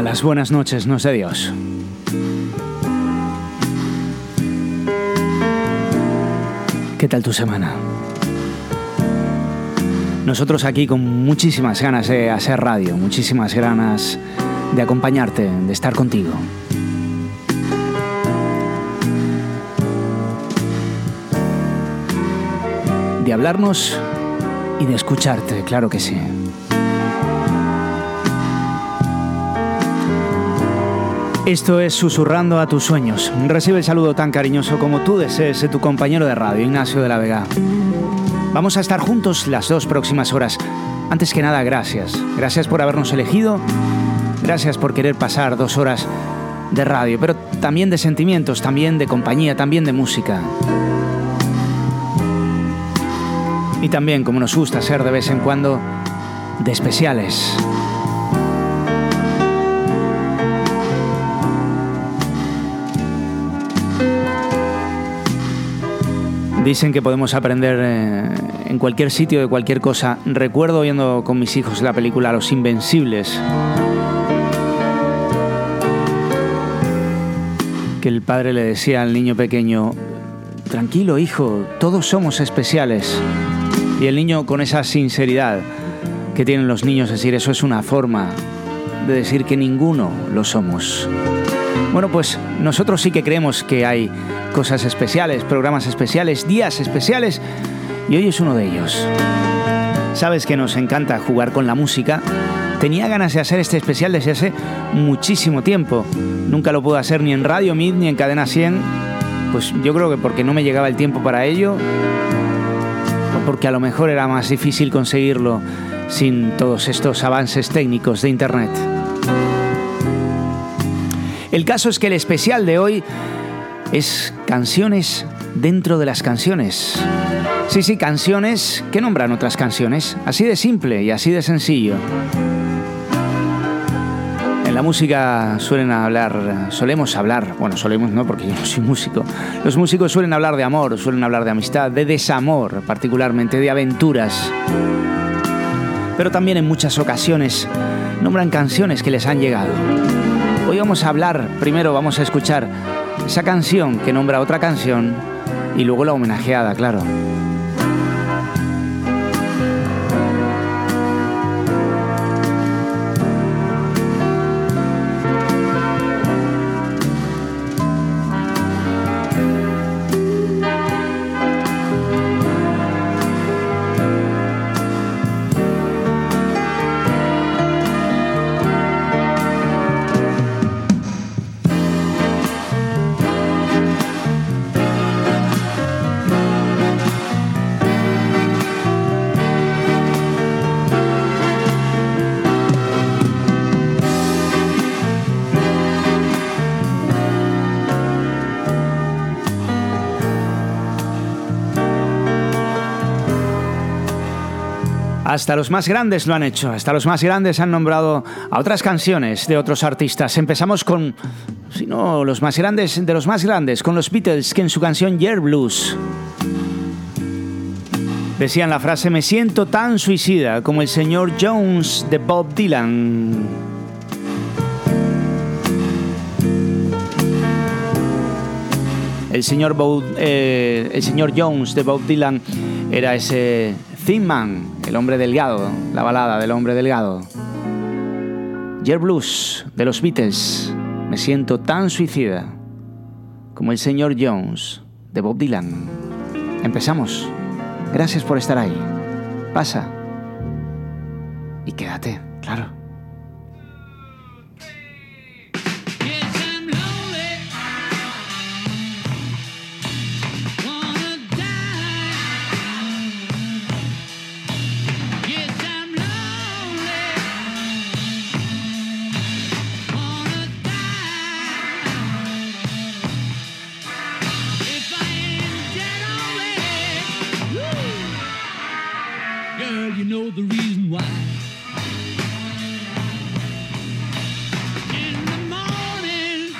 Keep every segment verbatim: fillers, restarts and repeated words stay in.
las buenas noches nos dé Dios. ¿Qué tal tu semana? Nosotros aquí con muchísimas ganas de hacer radio, muchísimas ganas de acompañarte, de estar contigo. De hablarnos y de escucharte, claro que sí. Esto es Susurrando a tus sueños. Recibe el saludo tan cariñoso como tú desees de tu compañero de radio, Ignacio de la Vega. Vamos a estar juntos las dos próximas horas. Antes que nada, gracias. Gracias por habernos elegido. Gracias por querer pasar dos horas de radio, pero también de sentimientos, también de compañía, también de música. Y también, como nos gusta ser de vez en cuando, de especiales. Dicen que podemos aprender eh, en cualquier sitio de cualquier cosa. Recuerdo viendo con mis hijos la película Los Invencibles, que el padre le decía al niño pequeño: tranquilo, hijo, todos somos especiales. Y el niño, con esa sinceridad que tienen los niños, decir eso es una forma de decir que ninguno lo somos. Bueno, pues nosotros sí que creemos que hay cosas especiales, programas especiales, días especiales, y hoy es uno de ellos. Sabes que nos encanta jugar con la música. Tenía ganas de hacer este especial desde hace muchísimo tiempo. Nunca lo pude hacer ni en Radio Mid ni en Cadena cien. Pues yo creo que porque no me llegaba el tiempo para ello, o porque a lo mejor era más difícil conseguirlo sin todos estos avances técnicos de Internet. El caso es que el especial de hoy es canciones dentro de las canciones. Sí, sí, canciones que nombran otras canciones. Así de simple y así de sencillo. En la música suelen hablar, solemos hablar, bueno, solemos no, porque yo no soy músico. Los músicos suelen hablar de amor, suelen hablar de amistad, de desamor, particularmente, de aventuras. Pero también en muchas ocasiones nombran canciones que les han llegado. Hoy vamos a hablar, primero vamos a escuchar esa canción que nombra otra canción y luego la homenajeada, claro. Hasta los más grandes lo han hecho, hasta los más grandes han nombrado a otras canciones de otros artistas. Empezamos con, si no, los más grandes de los más grandes, con los Beatles, que en su canción Year Blues decían la frase: me siento tan suicida como el señor Jones de Bob Dylan. El señor, Bo, eh, el señor Jones de Bob Dylan era ese Thin Man, el hombre delgado, la balada del hombre delgado. Year Blues de los Beatles, me siento tan suicida como el señor Jones de Bob Dylan. Empezamos. Gracias por estar ahí. Pasa y quédate, claro. You know the reason why. In the morning,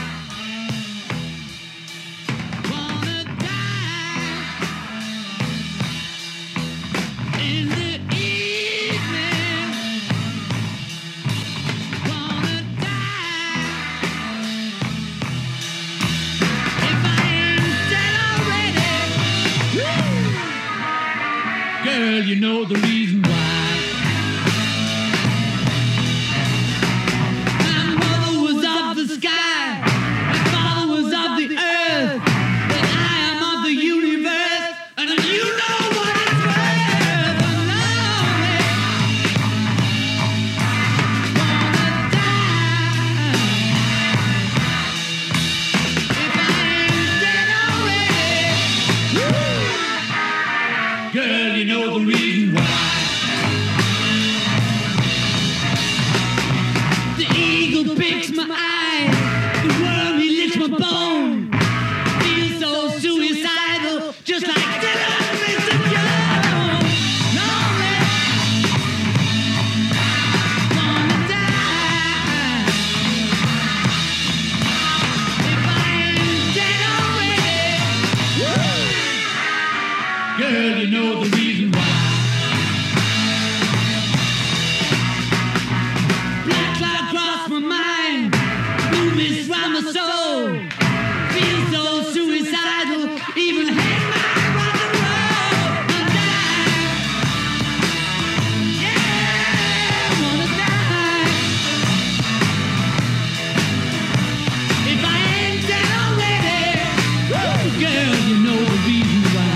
wanna die. In the evening, wanna die. Girl, you know the reason why. My mother was of the sky, my father was of the earth, but I am of the universe, and you know what it's worth. I'm lonely, wanna die. If I ain't dead already, woo. Girl, you know the reason why. The eagle picks my eye, the worm he licks my bone. Feel so suicidal, just like Dylan, Mister Jones. Lonely, wanna die. If I ain't dead already, woo. Girl, you know the reason why. Black cloud cross my mind, blue mist round my soul. Feel so suicidal, even hang my rock and roll. I'm dying, yeah, I wanna die. If I ain't dead already, woo, girl, you know the reason why.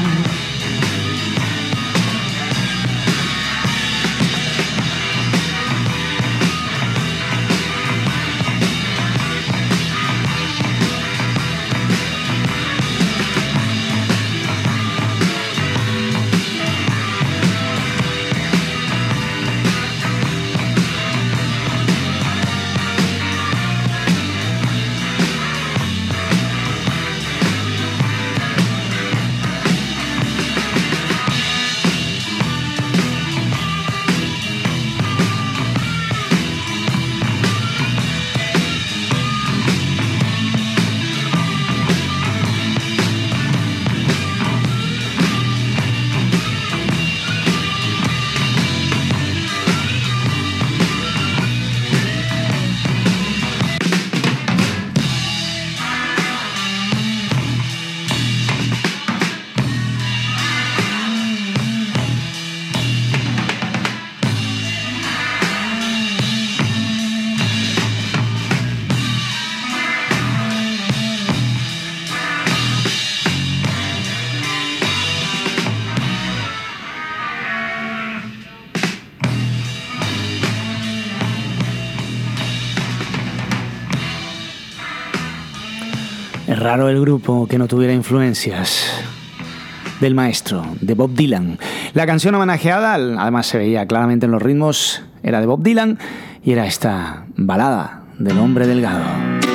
Es raro el grupo que no tuviera influencias del maestro, de Bob Dylan. La canción homenajeada, además se veía claramente en los ritmos, era de Bob Dylan y era esta balada del hombre delgado.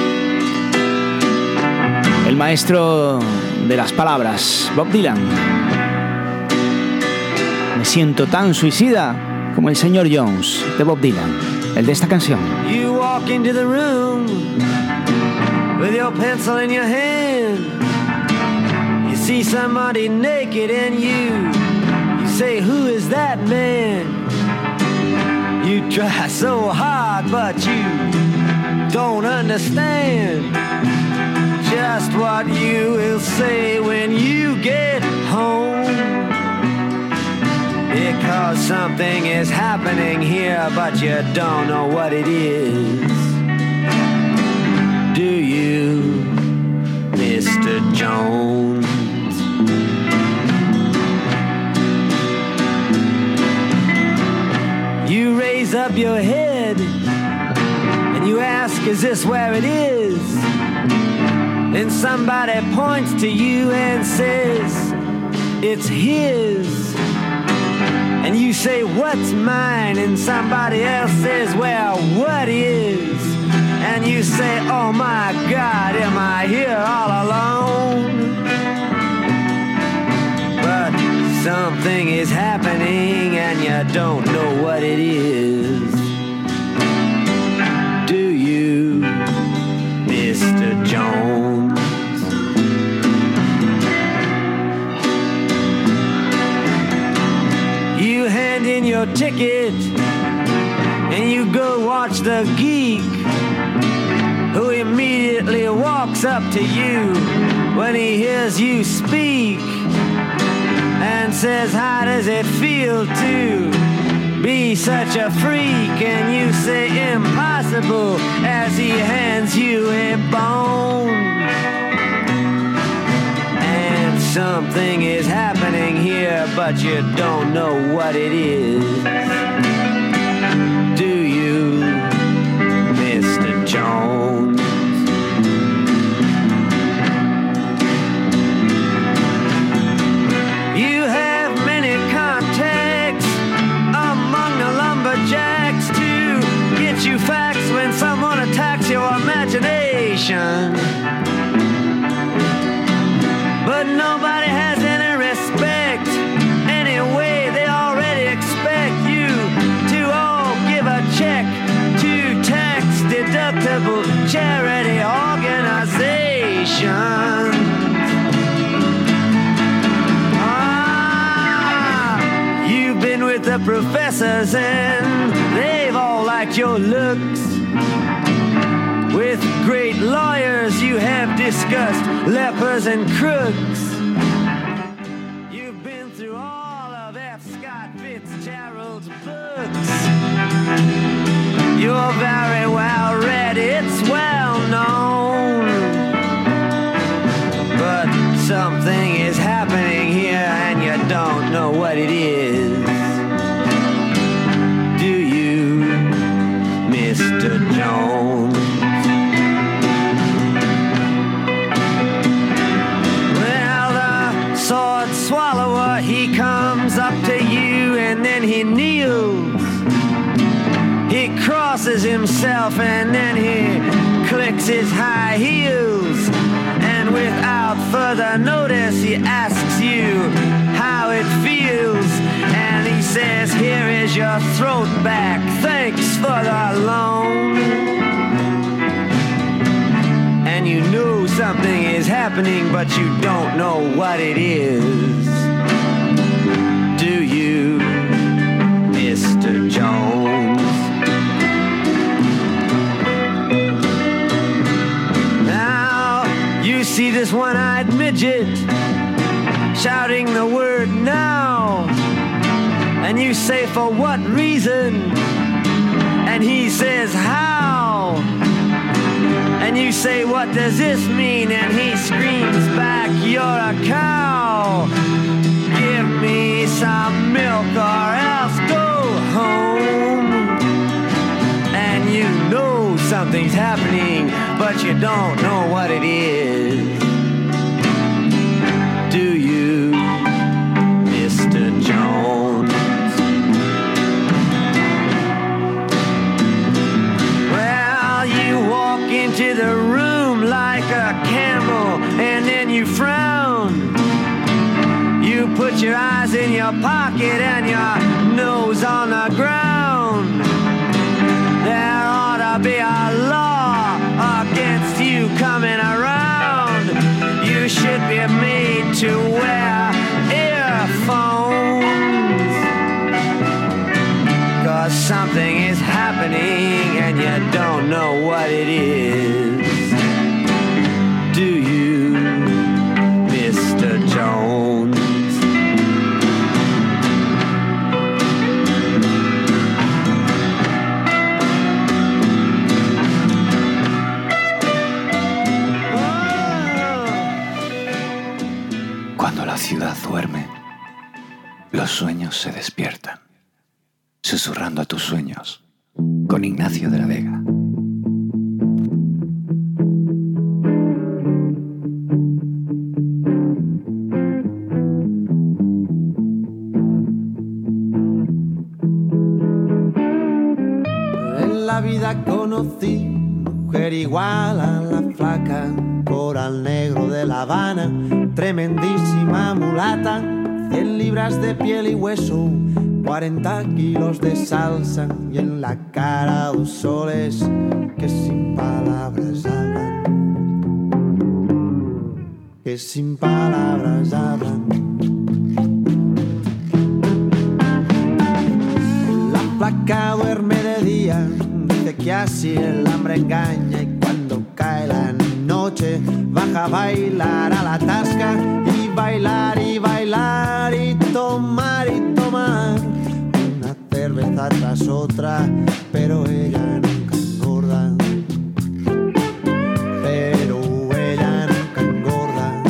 El maestro de las palabras, Bob Dylan. Me siento tan suicida como el señor Jones, de Bob Dylan, el de esta canción. You walk into the room with your pencil in your hand. You see somebody naked and you You say, who is that man? You try so hard but you don't understand just what you will say when you get home, because something is happening here but you don't know what it is. Do you, Mister Jones? You raise up your head and you ask, is this where it is? Then somebody points to you and says, it's his. And you say, what's mine? And somebody else says, well, what is? And you say, oh my God, am I here all alone? But something is happening and you don't know what it is. Do you, Mister Jones? You hand in your ticket and you go watch the geek, who immediately walks up to you when he hears you speak and says, how does it feel to be such a freak? And you say impossible as he hands you a bone. And something is happening here, but you don't know what it is. Do you, Mister Jones? You have many contacts among the lumberjacks to get you facts when someone attacks your imagination. But nobody has any respect. Anyway, they already expect you to all give a check to tax-deductible charity organizations. Been with the professors and they've all liked your looks. With great lawyers you have discussed lepers and crooks. You've been through all of F. Scott Fitzgerald's books. You're very well read, it's well known. But something is happening here and you don't know what it is. Mister Jones. Well, the sword swallower, he comes up to you and then he kneels. He crosses himself and then he clicks his high heels. And without further notice, he asks you how it feels. And he says, here is your throat back, thanks for the loan. And you know something is happening, but you don't know what it is. Do you, Mister Jones? Now, you see this one-eyed midget shouting the word now. And you say, for what reason? And he says, how? And you say, what does this mean? And he screams back, you're a cow. Give me some milk or else go home. And you know something's happening, but you don't know what it is. Do you, Mister Jones? Into the room like a camel and then you frown. You put your eyes in your pocket and your nose on the ground. There ought to be a law against you coming around. You should be made to wear earphones. Cause something is happening and you don't know what it is. Do you, Mister Jones? Cuando la ciudad duerme, los sueños se despiertan. Susurrando a tus sueños, con Ignacio de la Vega. En la vida conocí mujer igual a la flaca, coral negro de La Habana, tremendísima mulata, cien libras de piel y hueso, cuarenta kilos de salsa y en la cara dos soles que sin palabras hablan, que sin palabras hablan. La flaca duerme de día, dice que así el hambre engaña y cuando cae la noche baja a bailar a la tasca y bailar y bailar y tomar otra, pero ella nunca engorda. Pero ella nunca engorda.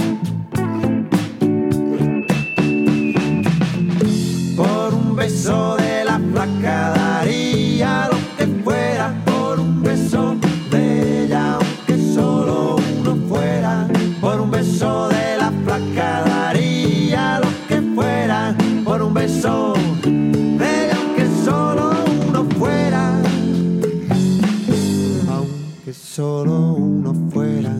Por un beso de la flaca daría lo que fuera. Por un beso de ella, aunque solo uno fuera. Por un beso de la flaca daría lo que fuera. Por un beso de ella, aunque solo uno fuera. Aunque solo uno fuera.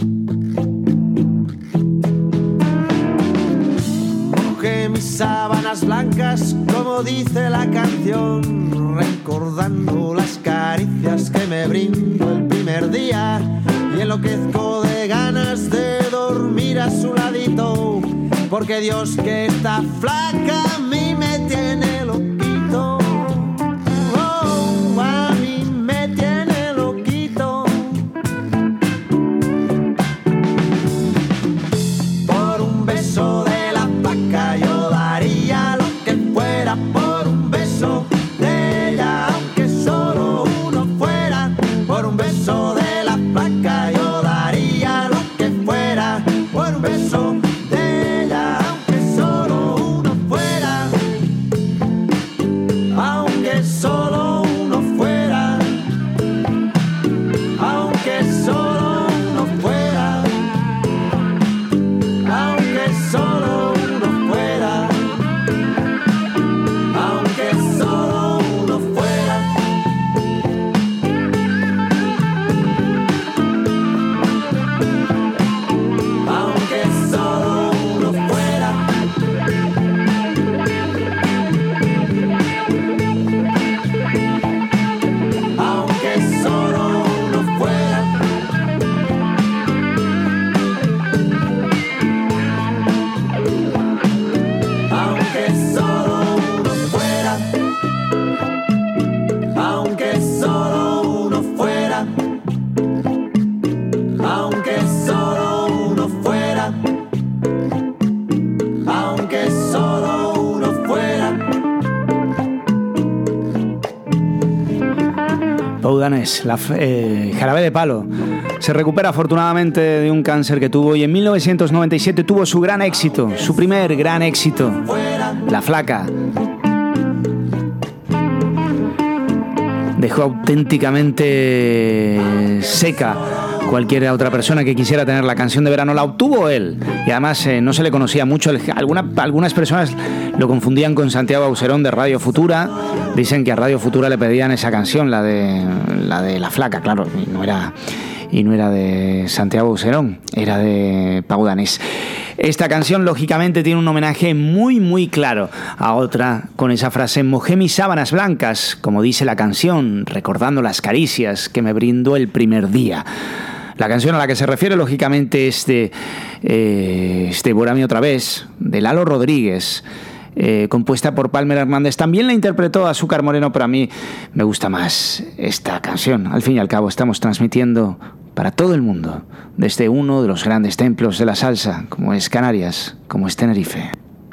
Mojé mis sábanas blancas, como dice la canción, recordando las caricias que me brindó el primer día, y enloquezco de ganas de dormir a su ladito, porque Dios que está flaca a mí me tiene loquito. Oh, a mí me tiene loquito. Por un beso de la flaca yo daría lo que fuera. Por un beso de ella, aunque solo uno fuera. Por un beso de la flaca yo daría lo que fuera. Por un beso de ella, aunque solo uno fuera. Aunque solo uno fuera. Aunque solo uno fuera. Aunque solo uno fuera. Aunque solo uno fuera. Aunque solo uno fuera. Aunque solo uno fuera. Aunque solo uno fuera. Aunque solo uno fuera. Aunque solo uno fuera. Aunque solo uno fuera. Pau Danés, la, f- eh, Jarabe de Palo. Se recupera afortunadamente de un cáncer que tuvo y en mil novecientos noventa y siete tuvo su gran éxito, su primer gran éxito, La Flaca. Dejó auténticamente seca cualquier otra persona que quisiera tener la canción de verano. La obtuvo él y además eh, no se le conocía mucho. Alguna, algunas personas lo confundían con Santiago Auserón de Radio Futura. Dicen que a Radio Futura le pedían esa canción, la de la de La Flaca, claro, y no era, y no era de Santiago Auserón, era de Pau Danés. Esta canción, lógicamente, tiene un homenaje muy, muy claro a otra, con esa frase: mojé mis sábanas blancas, como dice la canción, recordando las caricias que me brindó el primer día. La canción a la que se refiere, lógicamente, es de, eh, es de Devórame otra vez, de Lalo Rodríguez, eh, compuesta por Palmer Hernández. También la interpretó Azúcar Moreno, pero a mí me gusta más esta canción. Al fin y al cabo, estamos transmitiendo para todo el mundo, desde uno de los grandes templos de la salsa, como es Canarias, como es Tenerife.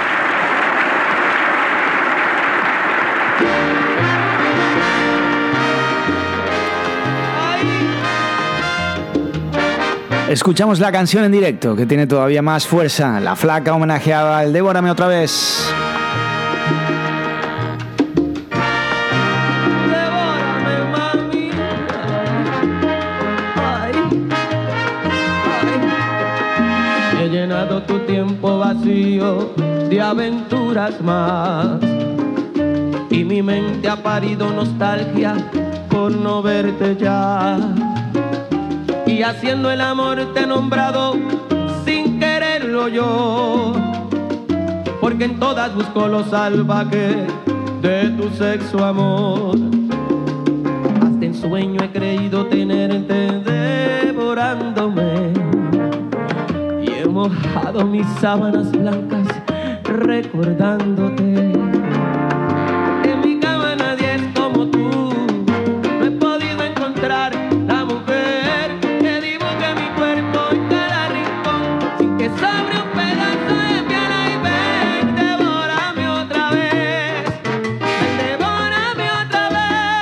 Escuchamos la canción en directo, que tiene todavía más fuerza. La Flaca homenajeaba al Devórame otra vez. He llenado tu tiempo vacío de aventuras más y mi mente ha parido nostalgia por no verte ya. Y haciendo el amor te he nombrado sin quererlo yo, porque en todas busco lo salvaje de tu sexo amor. Hasta en sueño he creído tenerte devorándome y he mojado mis sábanas blancas recordándote. En mi cama nadie es como tú, no he podido encontrar la mujer que dibuje mi cuerpo en cada rincón, sin que sobre un pedazo de piel. Ay, ven, devórame otra vez, ven, devórame otra vez.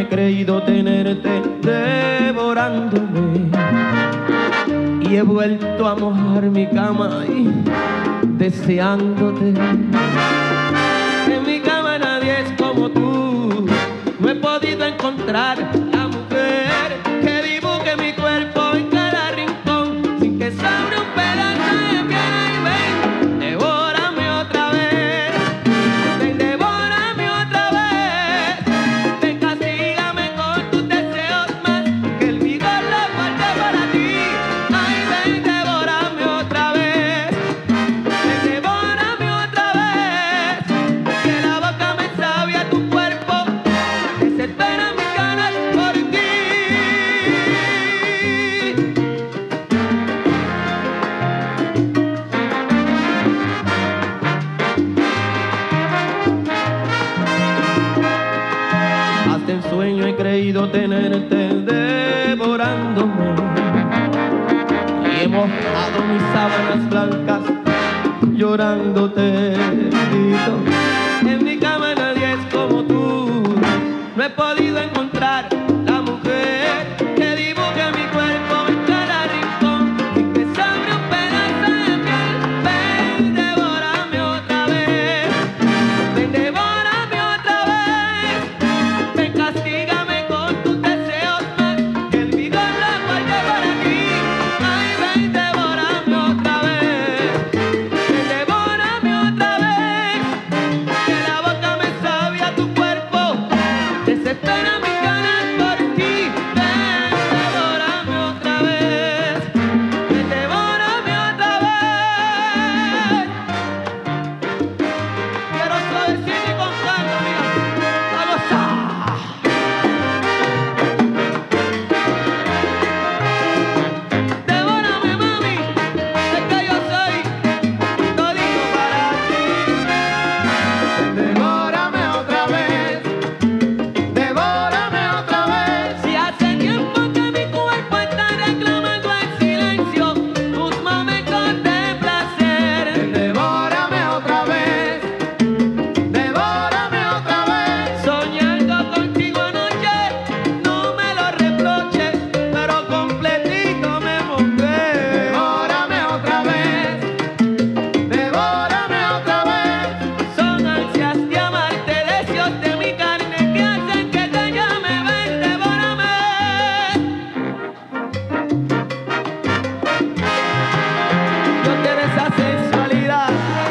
he creído tenerte devorándome y he vuelto a mojar mi cama y deseándote. En mi cama nadie es como tú, no he podido encontrar la mujer que dibuje mi cuerpo en cada rincón sin que sobre un pedazo de piel. Y ven, devórame otra vez, ven, devórame otra vez, ven, castígame con tus deseos más que el vigor lo guarde para ti. Ay, ven, devórame otra vez, ven, devórame otra vez, que la boca me sabe a tu cuerpo, desespera mis ganas por ti. Hasta en sueño he creído tenerte devorándome y he mojado mis sábanas blancas llorándote. En mi cama nadie es como tú, no he podido encontrar la mujer que dibuje mi cuerpo en cada rincón sin que sobre un pedazo de piel. Ven, devórame otra vez, ven, devórame otra vez, ven, castígame con tus deseos más que el vigor lo guarde para ti. Ay, ven, devórame otra vez, ven, devórame otra vez, que la boca me sabe a tu cuerpo, desespera mis ganas por ti. Ven, devórame otra vez, ven, devórame otra vez. Quiero suavecito y con calma, mira, vamos a... Devórame, mami, es que yo soy todito para ti. Devórame otra vez, devórame otra vez. Si hace tiempo que mi cuerpo está reclamando en silencio tus momentos de placer. Devórame otra vez, devórame otra vez. Soñando contigo anoche, no me lo reproches, pero completito me mojé. Devórame otra vez, devórame otra vez. Son ansias de amarte, deseos de mi carne que hacen que te llame. Ven, devórame. Yo quiero esa sensualidad.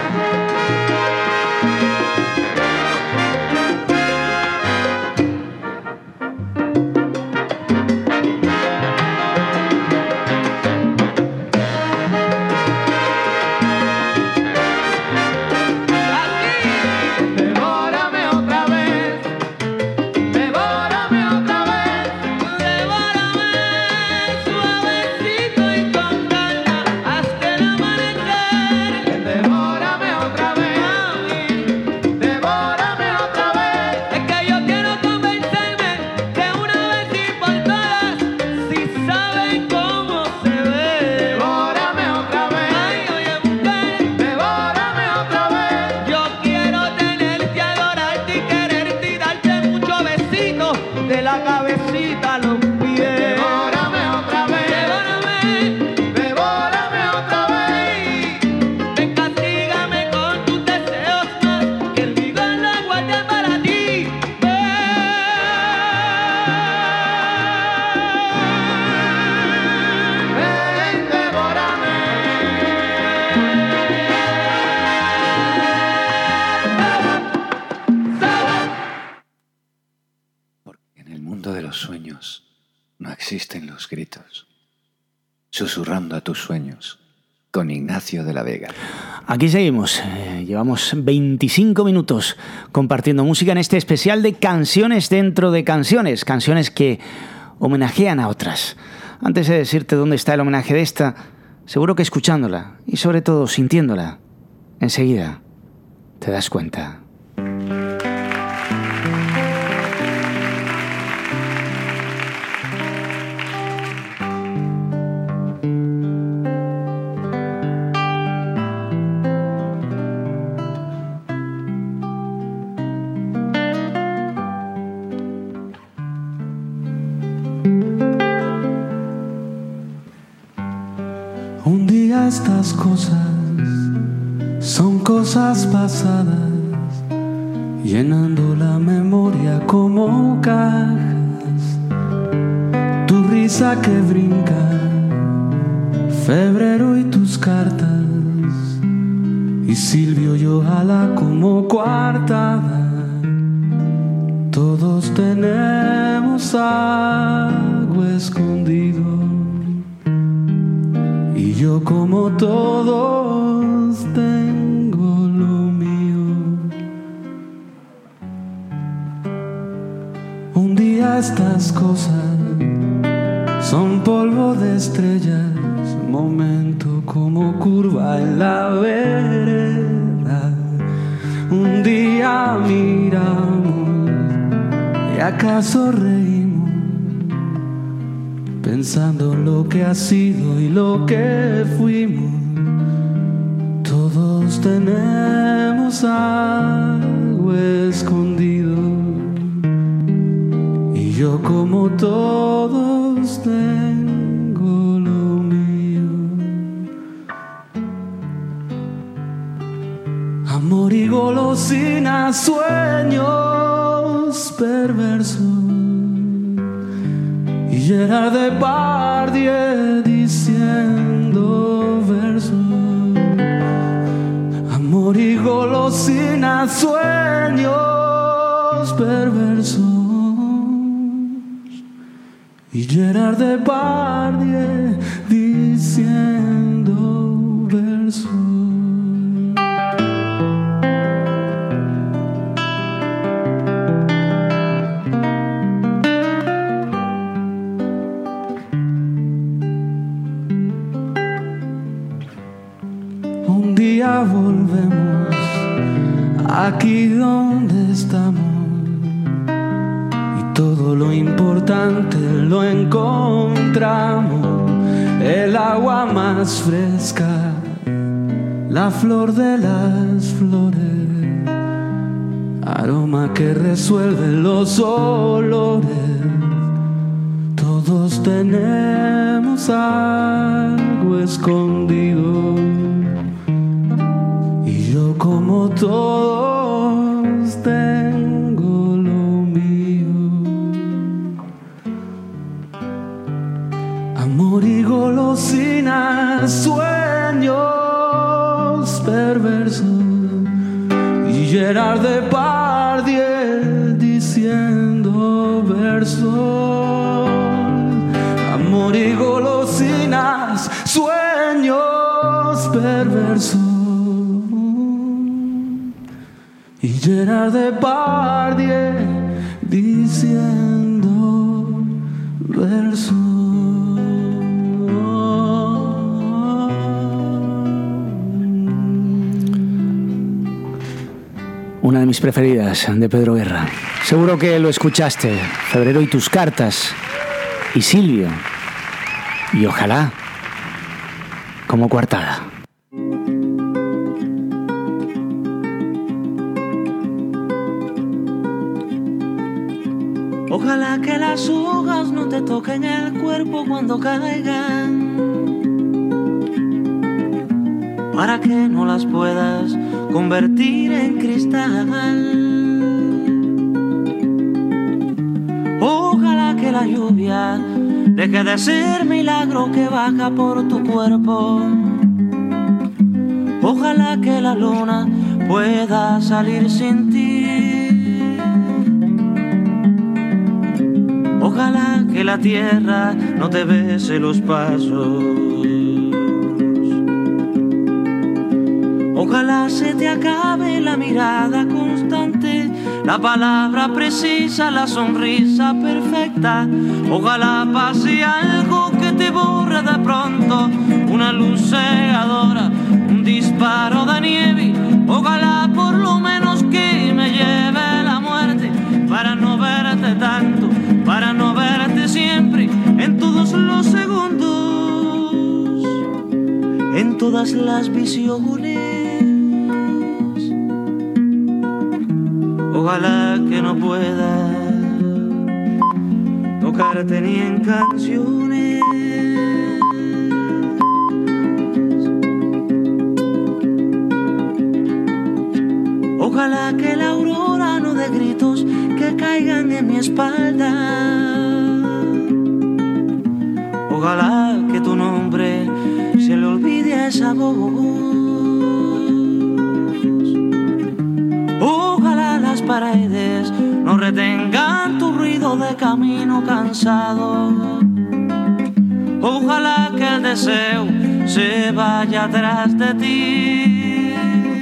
Aquí. Devórame otra vez, devórame otra vez. Devórame suavecito y con calma hasta el amanecer. Devórame otra vez, Mami, devórame otra vez. es que yo quiero convencerme de una vez y por todas si saben cómo se ve. Devórame otra vez, Ay, oye, mujer, devórame otra vez. yo quiero tenerte, adorarte y quererte y darte muchos besitos de la cabecita a los pies. Devórame otra vez, Devórame. devórame otra vez. Ven, castígame con tus deseos más que el vigor lo guarde para ti. Ven, devórame. Porque en el mundo de los sueños no existen los gritos. Susurrando a tus sueños con Ignacio de la Vega. Aquí seguimos, eh, llevamos veinticinco minutos compartiendo música en este especial de canciones dentro de canciones, canciones que homenajean a otras. Antes de decirte dónde está el homenaje de esta, seguro que escuchándola y sobre todo sintiéndola, enseguida te das cuenta. estas cosas son cosas pasadas, llenando la memoria como cajas. Tu risa que brinca, febrero y tus cartas, y Silvio y ojalá como coartada. Todos tenemos algo escondido, y yo como todos tengo lo mío. Un día estas cosas son polvo de estrellas, momento como curva en la vereda. Un día miramos y acaso reímos, pensando en lo que ha sido y lo que fuimos. Todos tenemos algo escondido, y yo como todos tengo lo mío. Amor y golosina, sueños perversos, y Gerard Depardieu diciendo versos. Amor y golosina, sueños perversos, y Gerard Depardieu diciendo versos. Un día volvemos aquí donde estamos, y todo lo importante lo encontramos. El agua más fresca, la flor de las flores, aroma que resuelve los olores. Todos tenemos algo escondido, y yo como todos tengo lo mío. Amor y golosinas, sueños perversos, y Gerard Depardieu diciendo versos. Amor y golosinas, sueños perversos, y Gerard Depardieu diciendo versos. Una de mis preferidas, de Pedro Guerra. Seguro que lo escuchaste. Febrero y tus cartas. Y Silvio. Y ojalá como coartada. Ojalá que las hojas no te toquen el cuerpo cuando caigan, para que no las puedas convertir en cristal. Ojalá que la lluvia deje de ser milagro que baja por tu cuerpo. Ojalá que la luna pueda salir sin ti. Ojalá que la tierra no te bese los pasos. Ojalá se te acabe la mirada constante, la palabra precisa, la sonrisa perfecta. Ojalá pase algo que te borre de pronto, una luz cegadora, un disparo de nieve. Ojalá por lo menos que me lleve la muerte, para no verte tanto, para no verte siempre, en todos los segundos, en todas las visiones. Ojalá que no pueda tocarte ni en canciones. Ojalá que la aurora no dé gritos que caigan en mi espalda. Ojalá que tu nombre se le olvide a esa voz. Ojalá las paredes no retengan tu ruido de camino cansado. Ojalá que el deseo se vaya atrás de ti.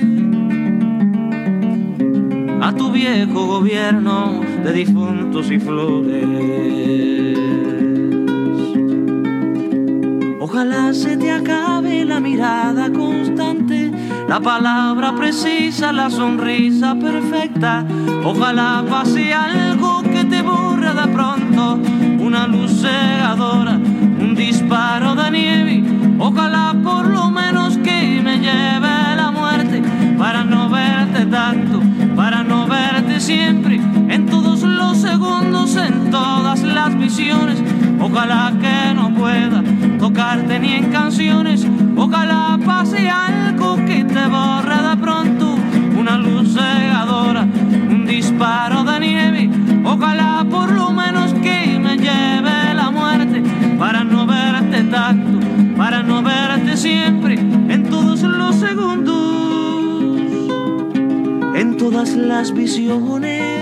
A tu viejo gobierno de difuntos y flores. Ojalá se te acabe la mirada constante, la palabra precisa, la sonrisa perfecta. Ojalá pase algo que te borre de pronto, una luz cegadora, un disparo de nieve. Ojalá por lo menos que me lleve la muerte, para no verte tanto, para no verte siempre, en todos los segundos, en todas las visiones. Ojalá que no pueda tocarte ni en canciones. Ojalá pase algo que te borre de pronto, una luz cegadora, un disparo de nieve. Ojalá por lo menos que me lleve la muerte, para no verte tanto, para no verte siempre, en todos los segundos, en todas las visiones.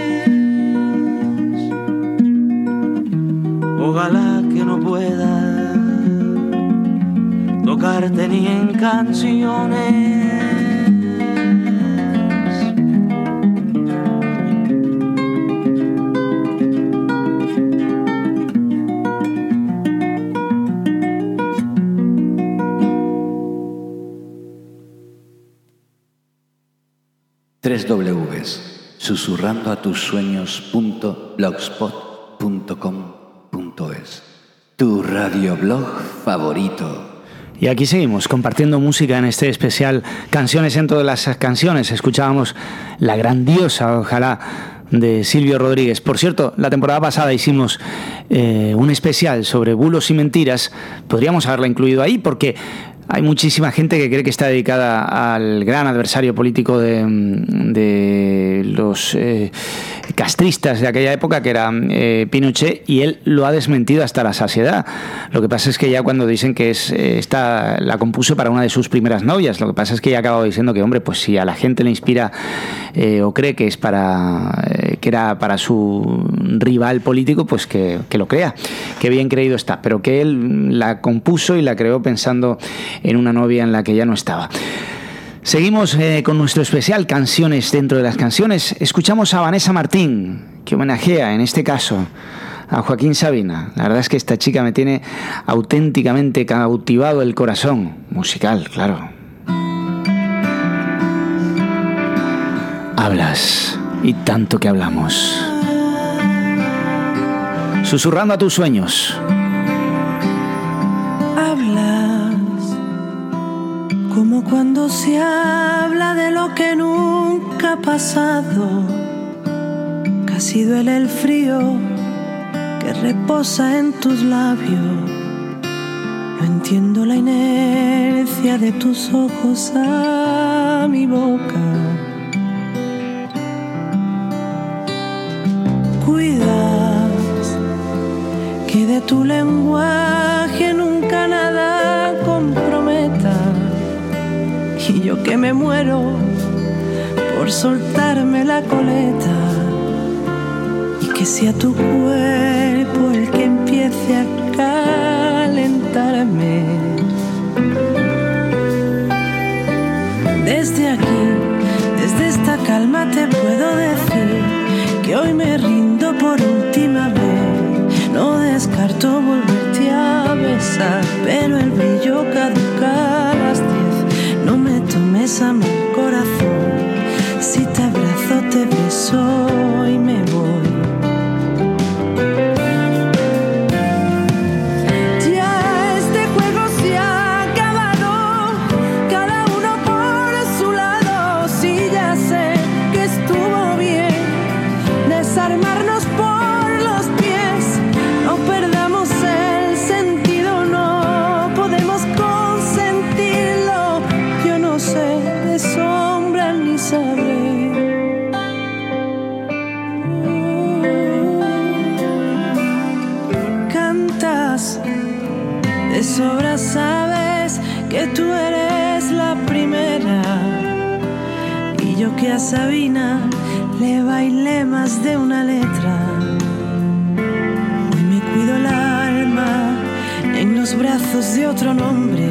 Ojalá que no pueda tocarte ni en canciones. tres doble u susurrando a tus sueños punto blogspot punto com punto es, tu radioblog favorito. Y aquí seguimos compartiendo música en este especial Canciones dentro de las canciones. Escuchábamos La grandiosa, ojalá, de Silvio Rodríguez. Por cierto, la temporada pasada hicimos eh, un especial sobre bulos y mentiras. Podríamos haberla incluido ahí porque hay muchísima gente que cree que está dedicada al gran adversario político de, de los eh, castristas de aquella época, que era eh, Pinochet, y él lo ha desmentido hasta la saciedad. Lo que pasa es que ya cuando dicen que es eh, esta la compuso para una de sus primeras novias, lo que pasa es que ya ha acabado diciendo que, hombre, pues si a la gente le inspira eh, o cree que es para eh, que era para su rival político, pues que, que lo crea, que bien creído está, pero que él la compuso y la creó pensando en una novia en la que ya no estaba. Seguimos eh, con nuestro especial Canciones dentro de las canciones. Escuchamos a Vanessa Martín, que homenajea en este caso a Joaquín Sabina. La verdad es que esta chica me tiene auténticamente cautivado el corazón musical, claro. Hablas y tanto que hablamos, susurrando a tus sueños. Como cuando se habla de lo que nunca ha pasado, casi duele el frío que reposa en tus labios. No entiendo la inercia de tus ojos a mi boca. Cuidas que de tu lenguaje nunca nada comprometa. Y yo que me muero por soltarme la coleta, y que sea tu cuerpo el que empiece a calentarme. Desde aquí, desde esta calma te puedo decir que hoy me rindo por última vez. No descarto volverte a besar, pero el brillo caduca a las diez. No me tomes a mal corazón, si te abrazo te beso y me voy. Ya este juego se ha acabado, cada uno por su lado. Sí, ya sé que estuvo bien desarmarnos por los pies. No perdamos el sentido, no podemos consentirlo. Yo no sé de sombra ni sabré yo que a Sabina le bailé más de una letra. Hoy me cuido el alma en los brazos de otro nombre.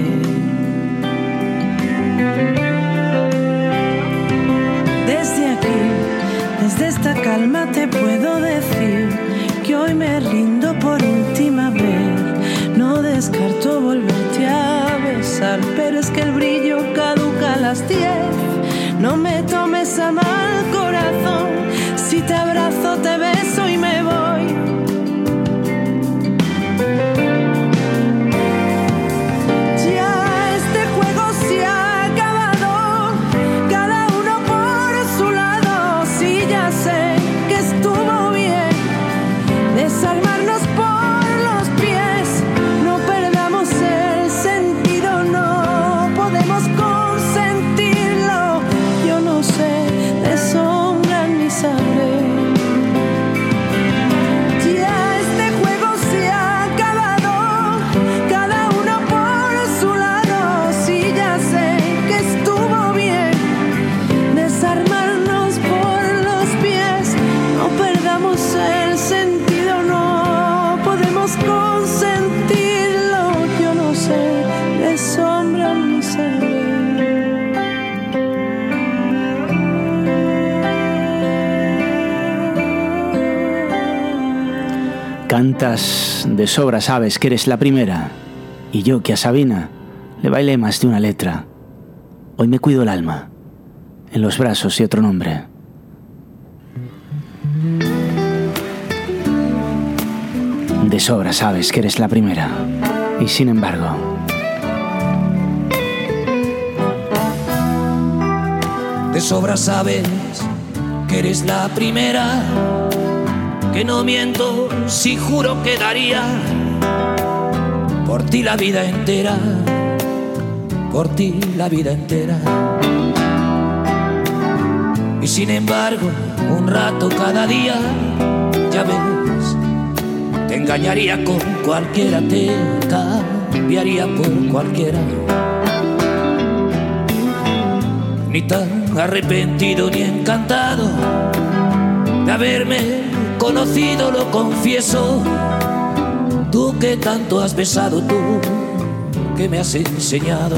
Desde aquí, desde esta calma te puedo decir que hoy me rindo por última vez. No descarto volverte a besar, pero es que el brillo caduca a las diez. No me tomes a mal corazón, si te abrazo, te beso y me voy. Ya este juego se ha acabado, cada uno por su lado. Sí, ya sé que estuvo bien desarmarnos por los pies. No perdamos el sentido, no podemos consentirlo. Yo no sé de sombra ni sabré. Ya este juego se ha acabado, cada uno por su lado. Sí, ya sé que estuvo bien desarmarnos por los pies. No perdamos el sentido, no podemos consentirlo. Yo no sé de sombra ni sabré. Cantas de sobra, sabes que eres la primera. Y yo que a Sabina le bailé más de una letra. Hoy me cuido el alma en los brazos de otro nombre. De sobra sabes que eres la primera. Y sin embargo, de sobra sabes que eres la primera, que no miento si juro que daría por ti la vida entera, por ti la vida entera. Y sin embargo, un rato cada día, ya ves, te engañaría con cualquiera, te cambiaría por cualquiera. Ni tan arrepentido ni encantado de haberme conocido, lo confieso. Tú que tanto has besado, tú que me has enseñado.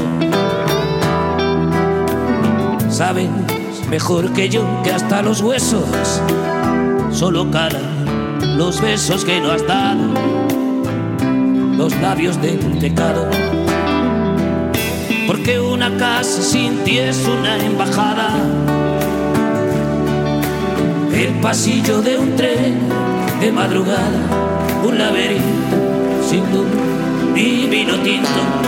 Sabes mejor que yo que hasta los huesos solo calan los besos que no has dado, los labios del pecado. Porque una casa sin ti es una embajada, el pasillo de un tren de madrugada, un laberinto sin luz ni vino tinto,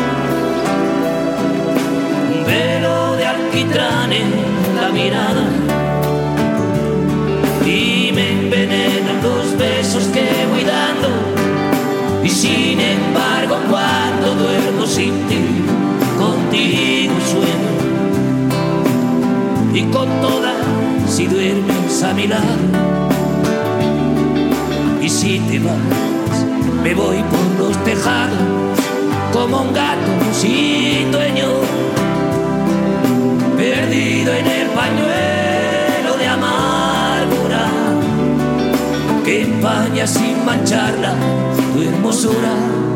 un velo de alquitrán en la mirada, y me envenenan los besos que voy dando. Y sin embargo, cuando duermo sin ti, contigo sueño, y con todas si duermes a mi lado. Y si te vas, me voy por los tejados como un gato sin dueño, perdido en el pañuelo de amargura que empaña sin mancharla tu hermosura.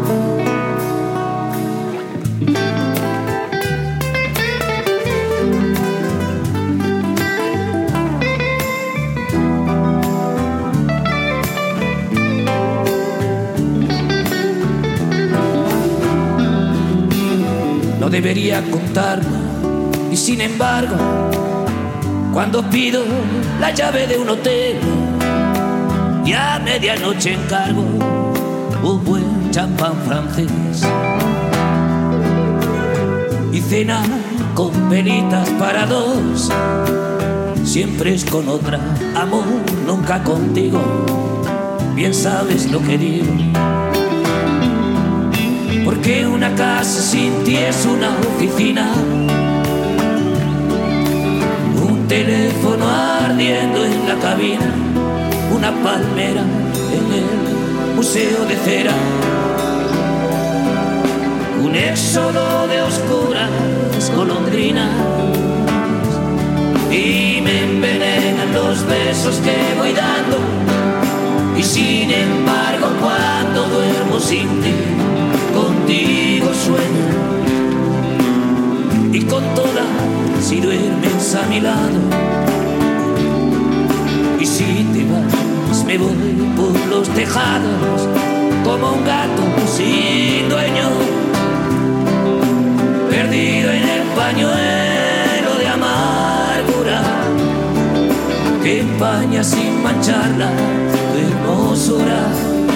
No debería contarlo, y sin embargo, cuando pido la llave de un hotel y a medianoche encargo un buen champán francés y cena con velitas para dos, siempre es con otra, amor, nunca contigo. Bien sabes lo que digo. Porque una casa sin ti es una oficina, un teléfono ardiendo en la cabina, una palmera en el museo de cera, un éxodo de oscuras golondrinas, y los besos que voy dando. Y sin embargo cuando duermo sin ti, contigo sueño. Y con todas si duermes a mi lado. Y si te vas me voy por los tejados como un gato sin dueño, perdido en el pañuelo de amargura que empaña sin mancharla tu hermosura.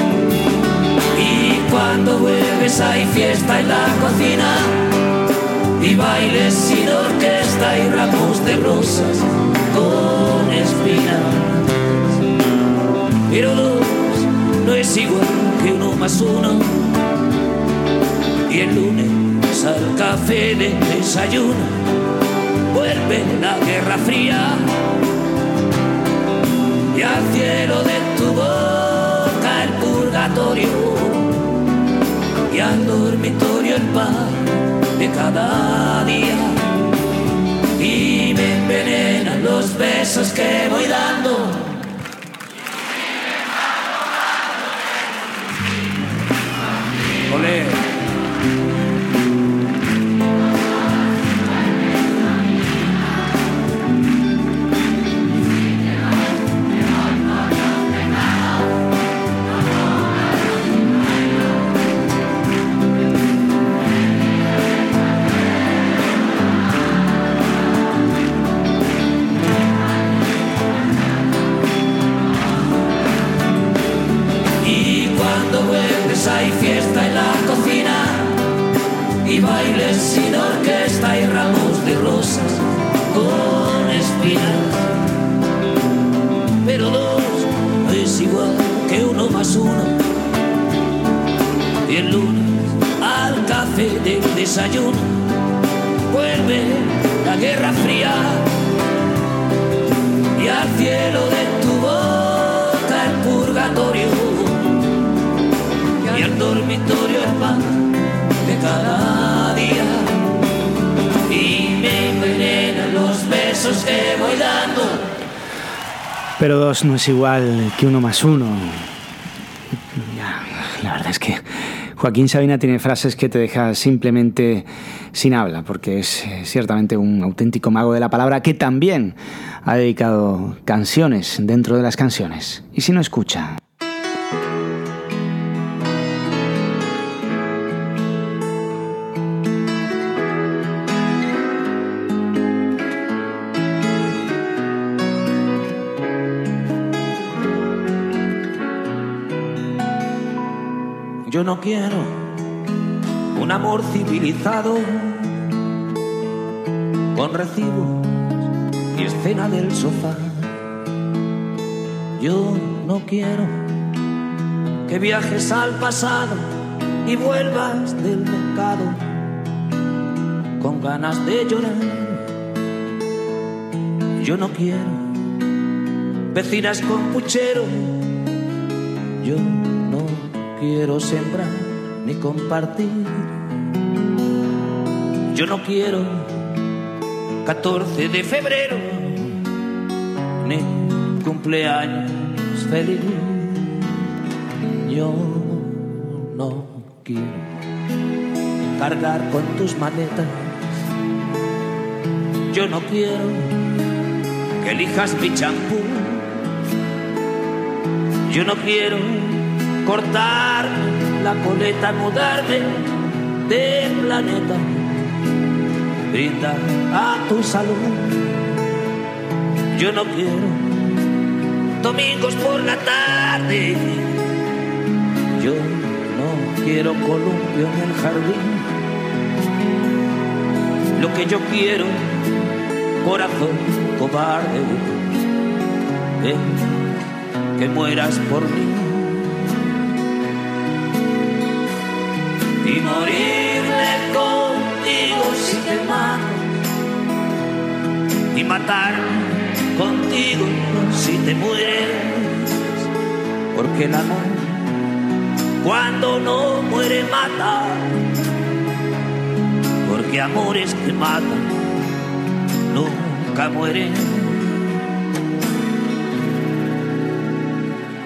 Y cuando vuelves hay fiesta en la cocina y bailes sin orquesta y ramos de rosas con espinas. Pero dos no es igual que uno más uno. Y el lunes al café de desayuno vuelve la guerra fría. Y al cielo de tu boca el purgatorio. Y al dormitorio el pan de cada día. Y me envenenan los besos que voy dando. Olé. Hay fiesta en la cocina y bailes sin orquesta y ramos de rosas con espinas. Pero dos no es igual que uno más uno. Y el lunes al café del desayuno vuelve la guerra fría. Y al cielo de tu boca el purgatorio. Y al dormitorio el pan de cada día. Y me envenenan los besos que voy dando. Pero dos no es igual que uno más uno. Ya, la verdad es que Joaquín Sabina tiene frases que te deja simplemente sin habla, porque es eh, ciertamente un auténtico mago de la palabra que también ha dedicado canciones dentro de las canciones. Y si no escucha... Yo no quiero un amor civilizado con recibos y escena del sofá. Yo no quiero que viajes al pasado y vuelvas del mercado con ganas de llorar. Yo no quiero vecinas con puchero. Yo no quiero sembrar ni compartir. Yo no quiero catorce de febrero ni cumpleaños feliz. Yo no quiero cargar con tus maletas. Yo no quiero que elijas mi champú. Yo no quiero cortar la coleta, mudarme de planeta, brindar a tu salud. Yo no quiero domingos por la tarde. Yo no quiero columpio en el jardín. Lo que yo quiero, corazón cobarde, es que mueras por mí. Y morirme contigo si te mato. Y matarme contigo si te mueres. Porque el amor, cuando no muere, mata. Porque amores que matan nunca mueren.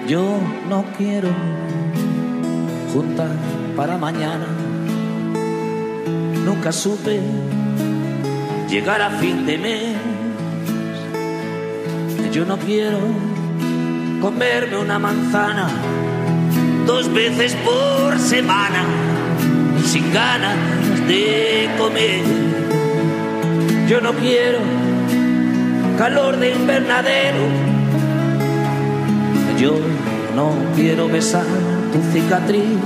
Yo no quiero juntar para mañana. Nunca supe llegar a fin de mes. Yo no quiero comerme una manzana dos veces por semana sin ganas de comer. Yo no quiero calor de invernadero. Yo no quiero besar tu cicatriz.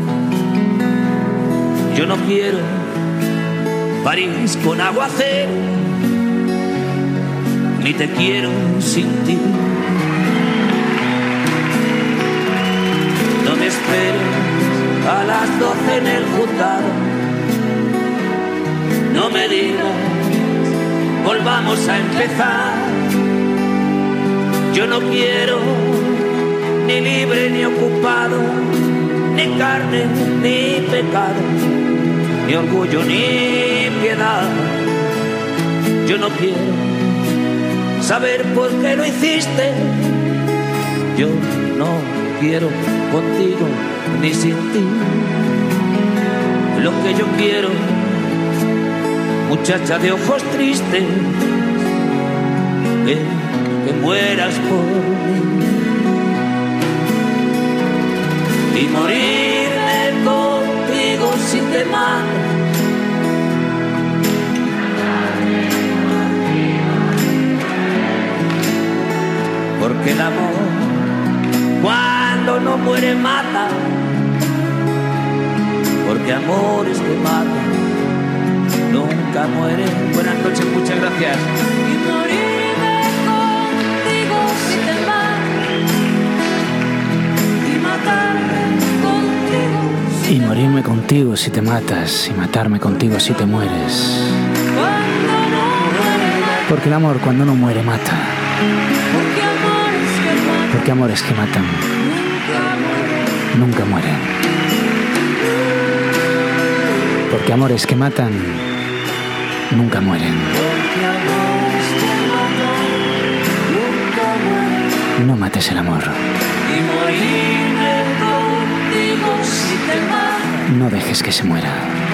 Yo no quiero París con aguacero, ni te quiero sin ti. No me esperes a las doce en el juzgado. No me digas, volvamos a empezar. Yo no quiero ni libre ni ocupado, ni carne ni pecado, ni orgullo ni piedad. Yo no quiero saber por qué lo hiciste. Yo no quiero contigo ni sin ti. Lo que yo quiero, muchacha de ojos tristes, es que mueras por mí y morirme contigo si te mato. Porque el amor, cuando no muere, mata. Porque amores que matan nunca mueren. Buenas noches, muchas gracias. Y morirme contigo si te mato. Y matarme contigo si Y morirme contigo si te matas. Y matarme contigo si te mueres. cuando no muere nada. Porque el amor cuando no muere mata. Porque amores que matan Porque amores que matan nunca mueren. nunca mueren. Porque amores que matan nunca mueren. Porque amores que matan nunca mueren. No mates el amor. Y morirme contigo si te mato. No dejes que se muera.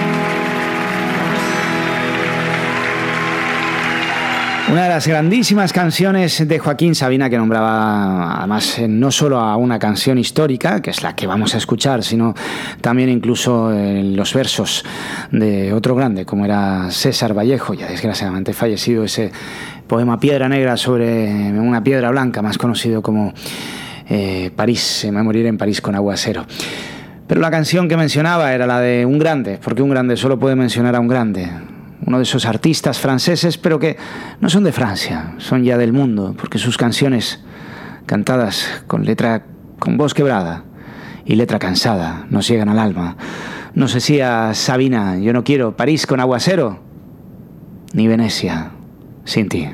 Una de las grandísimas canciones de Joaquín Sabina, que nombraba además eh, no solo a una canción histórica, que es la que vamos a escuchar, sino también incluso eh, los versos de otro grande, como era César Vallejo, ya desgraciadamente fallecido, ese poema Piedra Negra sobre una piedra blanca, más conocido como eh, París, me moriré en París con aguacero. Pero la canción que mencionaba era la de un grande, porque un grande solo puede mencionar a un grande. Uno de esos artistas franceses, pero que no son de Francia, son ya del mundo, porque sus canciones, cantadas con letra, con voz quebrada y letra cansada, nos llegan al alma. Nos decía Sabina, yo no quiero París con aguacero, ni Venecia sin ti.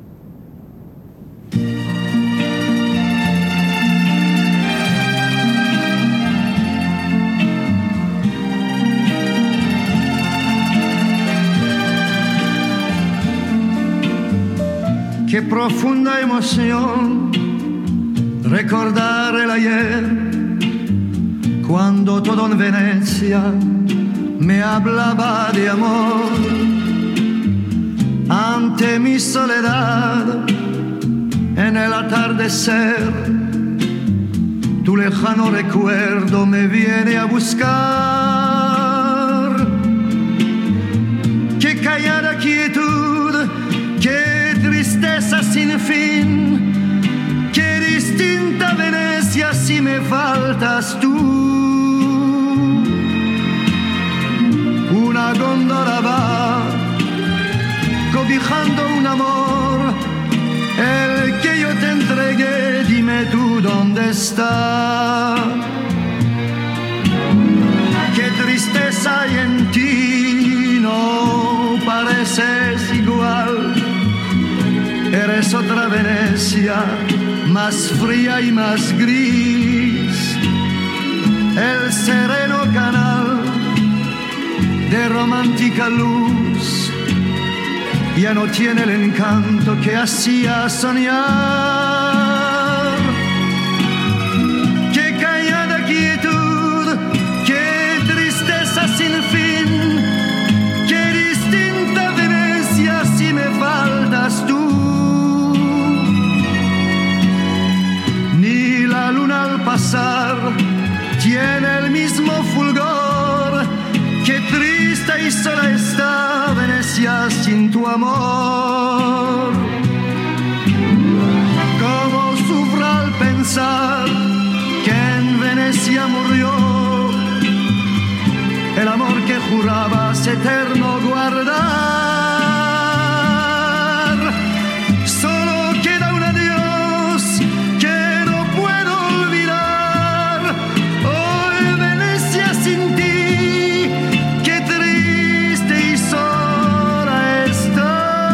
Qué profunda emoción recordar el ayer, cuando todo en Venecia me hablaba de amor. Ante mi soledad, en el atardecer, tu lejano recuerdo me viene a buscar. Qué callada quietud, qué tristeza sin fin, qué distinta Venecia si me faltas tú. Una góndola va cobijando un amor, el que yo te entregué, dime tú dónde está. Qué tristeza hay en ti, no pareces igual. Eres otra Venecia, más fría y más gris. El sereno canal de romántica luz ya no tiene el encanto que hacía soñar. tiene el mismo fulgor. Qué triste y sola está Venecia sin tu amor. Cómo sufro al pensar que en Venecia murió el amor que jurabas eterno guardar. Solo queda un adiós que no puedo olvidar. Hoy Venecia sin ti, qué triste y sola está.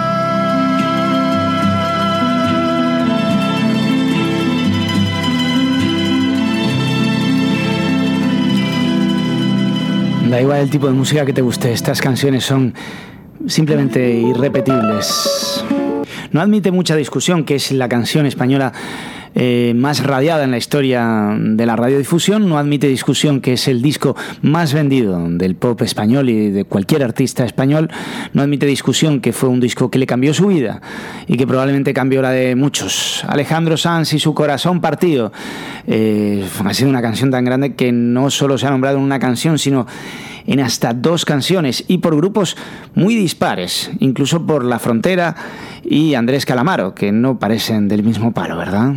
Da igual el tipo de música que te guste, estas canciones son simplemente irrepetibles. No admite mucha discusión que es la canción española eh, más radiada en la historia de la radiodifusión. No admite discusión que es el disco más vendido del pop español y de cualquier artista español. No admite discusión que fue un disco que le cambió su vida y que probablemente cambió la de muchos. Alejandro Sanz y su corazón partido. Eh, ha sido una canción tan grande que no solo se ha nombrado en una canción, sino en hasta dos canciones y por grupos muy dispares, incluso por La Frontera y Andrés Calamaro, que no parecen del mismo palo, ¿verdad?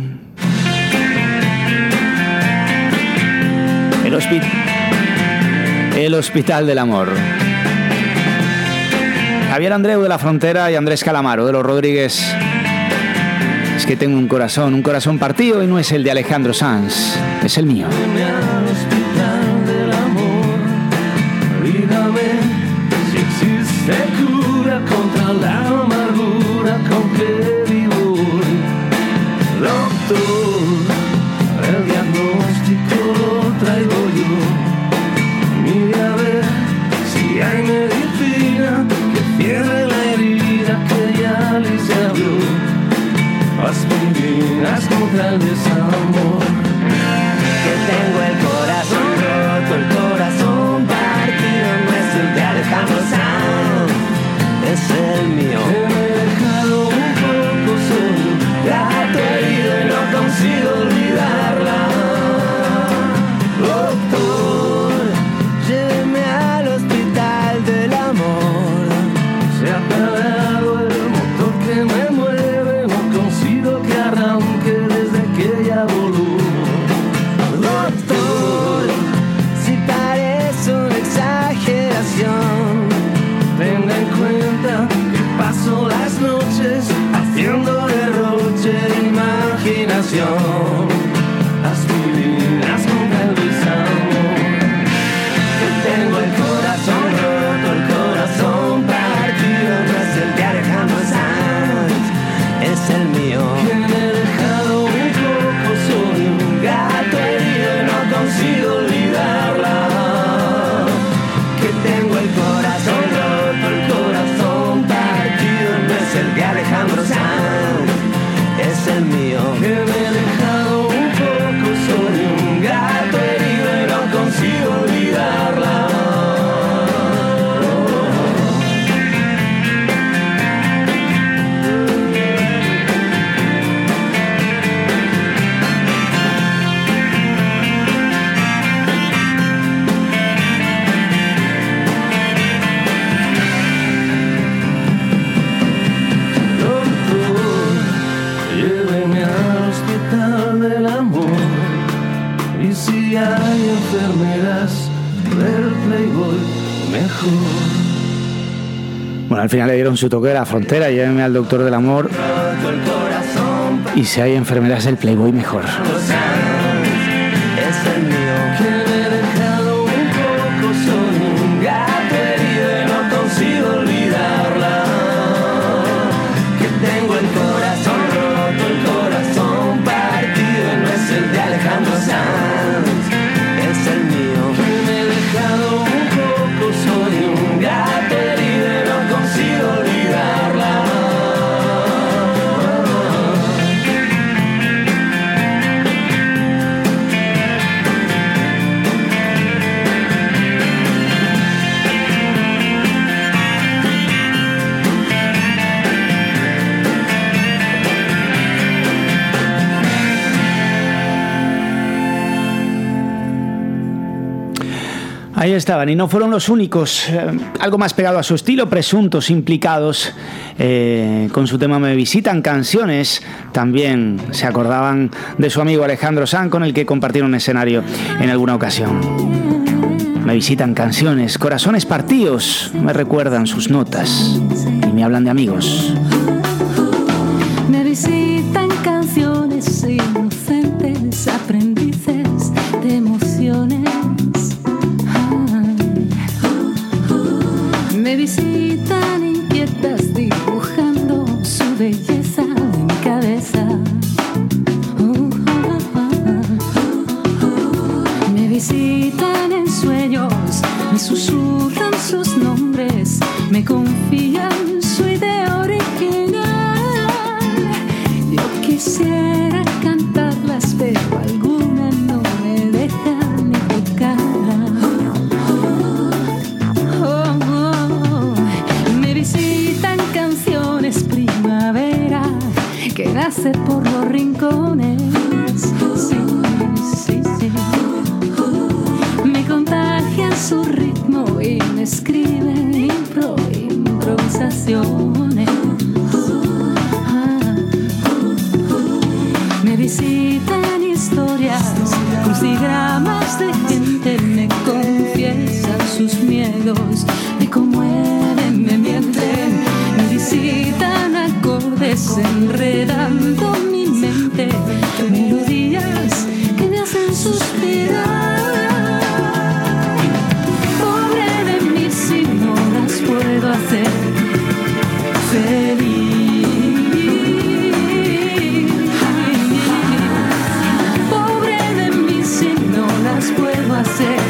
El, hospi- El Hospital del Amor. Javier Andreu de La Frontera y Andrés Calamaro de Los Rodríguez. Es que tengo un corazón, un corazón partido y no es el de Alejandro Sanz, es el mío. Si existe cura contra la amargura con que vivo hoy, doctor, el diagnóstico lo traigo yo. Mire a ver si hay medicina que cierre la herida que ya les se abrió. Aspirinas contra el desamor. Que tengo el corazón roto, el corazón partido, no es el de Alejandro Sanz, es el mío. Que me he dejado un poco solo, gato herido y no consigo olvidarla. Doctor, lléveme al hospital del amor. Se ha apagado el motor que me mueve, no consigo que arranque desde que ella voló. Doctor, si parece una exageración, tenga en cuenta que paso las noches haciendo derroche de imaginación. Aspirinas contra el desamor. que tengo el corazón roto, el corazón partido, no es el de Alejandro Sanz, es el mío. Que me he dejado un poco solo, Un gato herido y no consigo olvidarla. Que tengo el corazón roto, el corazón partido, no es el de Alejandro Sanz, es el mío. que me he dejado un poco solo, Un gato herido y no consigo olvidarla. doctor, lléveme al hospital del amor. Y si hay enfermeras del Playboy, mejor. Bueno, al final le dieron su toque de La Frontera, lléveme al doctor del amor. Roto el corazón, Y si hay enfermeras del Playboy, mejor. es el mío. Que me he dejado un poco solo, Un gato herido y no consigo olvidarla. Que tengo el corazón roto, el corazón partido, no es el de Alejandro Sanz, es el mío. que me he dejado un poco solo. Un gato herido y no consigo olvidarla. Ahí estaban, y no fueron los únicos. Eh, algo más pegado a su estilo, presuntos implicados eh, con su tema Me visitan canciones. También se acordaban de su amigo Alejandro Sanz, con el que compartieron escenario en alguna ocasión. Me visitan canciones, corazones partidos, me recuerdan sus notas y me hablan de amigos. Me visitan canciones inocentes, aprendices de emociones. Me visitan inquietas dibujando su belleza en mi cabeza. Me visitan en sueños, me susurran sus nombres, me confían su idea original. Yo quisiera cantarlas, pero alguna no me deja ni tocar. Primavera que nace por los rincones. Sí, sí, sí. Me contagian su ritmo y me escriben impro, improvisaciones. Ah. Me visitan historias, crucigramas de gente, me confiesan sus miedos, me conmueven, me mienten. Me visitan acordes enredando mi mente, melodías que me hacen suspirar. Pobre de mí si no las puedo hacer feliz. Pobre de mí si no las puedo hacer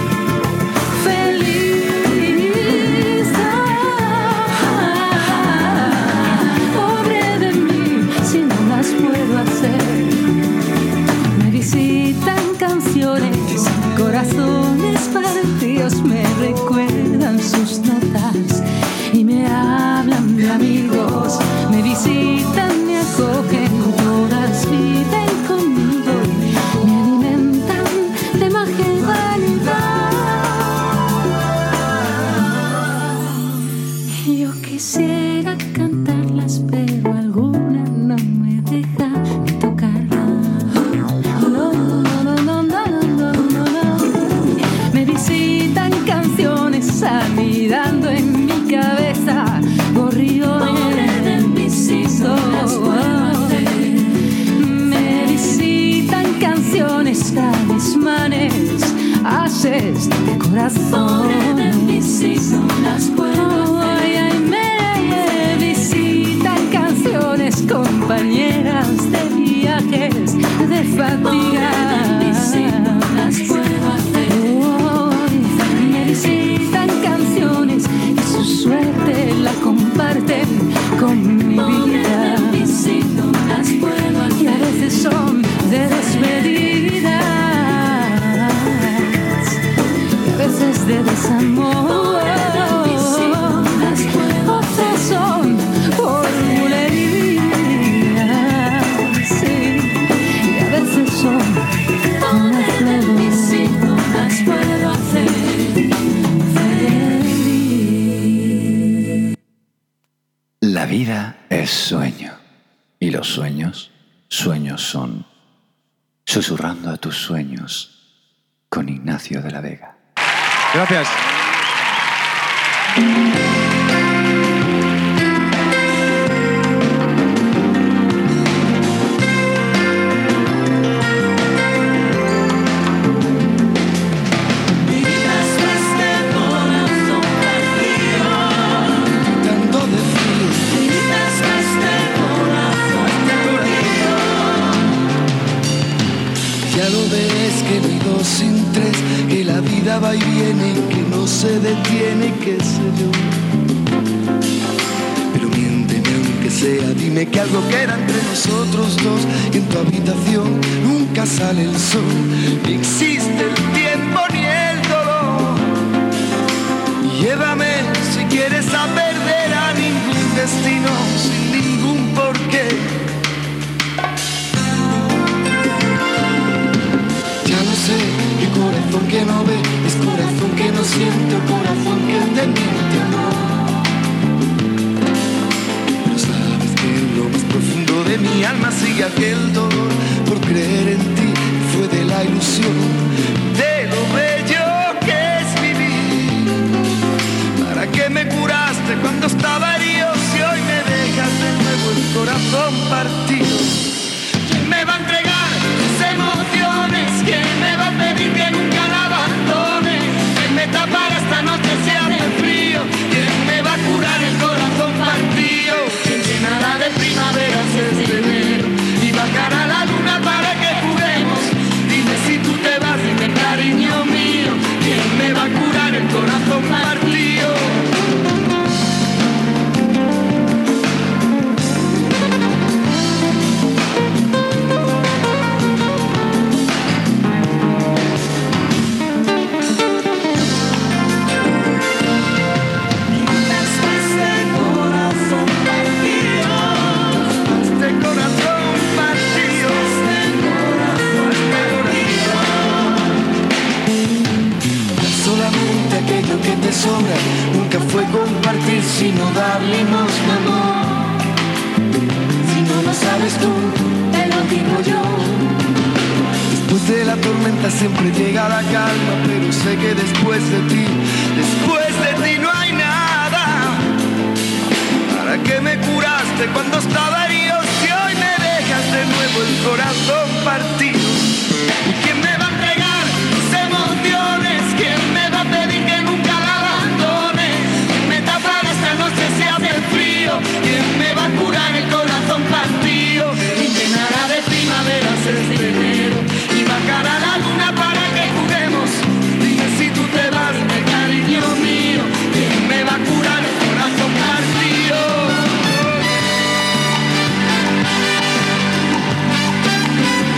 corazones partidos, me recuerdan sus notas y me hablan de amigos. Me visitan, me acogen, todas viven conmigo, me alimentan de magia y vanidad. Yo quisiera cantarlas, pero alguna no me deja ni tocarla. No, no, no, no, no, no, no. Me visitan canciones anidando en mi cabeza, gorriones de mis hijos. Me visitan canciones, talismanes, haces de corazón. De mis hijos las puedo ver. Me visitan canciones, compañeras de viajes, de fatiga. Las puedo hacer. Me visitan canciones y su suerte la comparten con mi vida. Y a veces son de despedidas y a veces de desamor. Otras son por bulería, sí, y a veces son una flor. Las puedo hacer feliz. La vida es sueño y los sueños, sueños son. Susurrando a tus sueños con Ignacio de la Vega. Gracias. Sin tres, que la vida va y viene, que no se detiene, qué sé yo. Pero miénteme aunque sea, dime que algo queda entre nosotros dos. Y en tu habitación nunca sale el sol, ni existe el tiempo ni el dolor. Llévame si quieres a perder a ningún destino, sin ningún porqué. Ya lo sé, el corazón que no ve es corazón que siente el corazón que te miente, amor. Pero sabes que en lo más profundo de mi alma sigue aquel dolor por creer en ti. Fue de la ilusión, de lo bello que es vivir. ¿Para qué me curaste cuando estaba herido? Si hoy me dejas de nuevo el corazón partido. ¿Quién me va a entregar esas emociones? ¿Quién me va a pedir que nunca la abandone? ¿Quién me tapará esta noche si hace frío? ¿Quién me va a curar el corazón partido? ¿Quién llenará de primaveras este enero y bajará la luna para que juguemos? Dime si tú te vas, dime cariño mío, ¿quién me va a curar el corazón partido? Que te sobra nunca fue compartir, sino dar limosna, amor. Si no lo sabes tú, te lo digo yo. Después de la tormenta siempre llega la calma, pero sé que después de ti, después de ti no hay nada. ¿Para qué me curaste cuando estaba herido? Si hoy me dejas de nuevo el corazón partido. ¿Y quién me va a entregar mis emociones? ¿Quién me va a pedir que nunca la abandone? ¿Quién me tapará esta noche si hace frío? ¿Quién me va a curar el corazón partido? ¿Quién llenará de primaveras este enero y bajará la luna para que juguemos? Dime si tú te vas, dime cariño mío, ¿quién me va a curar el corazón partido?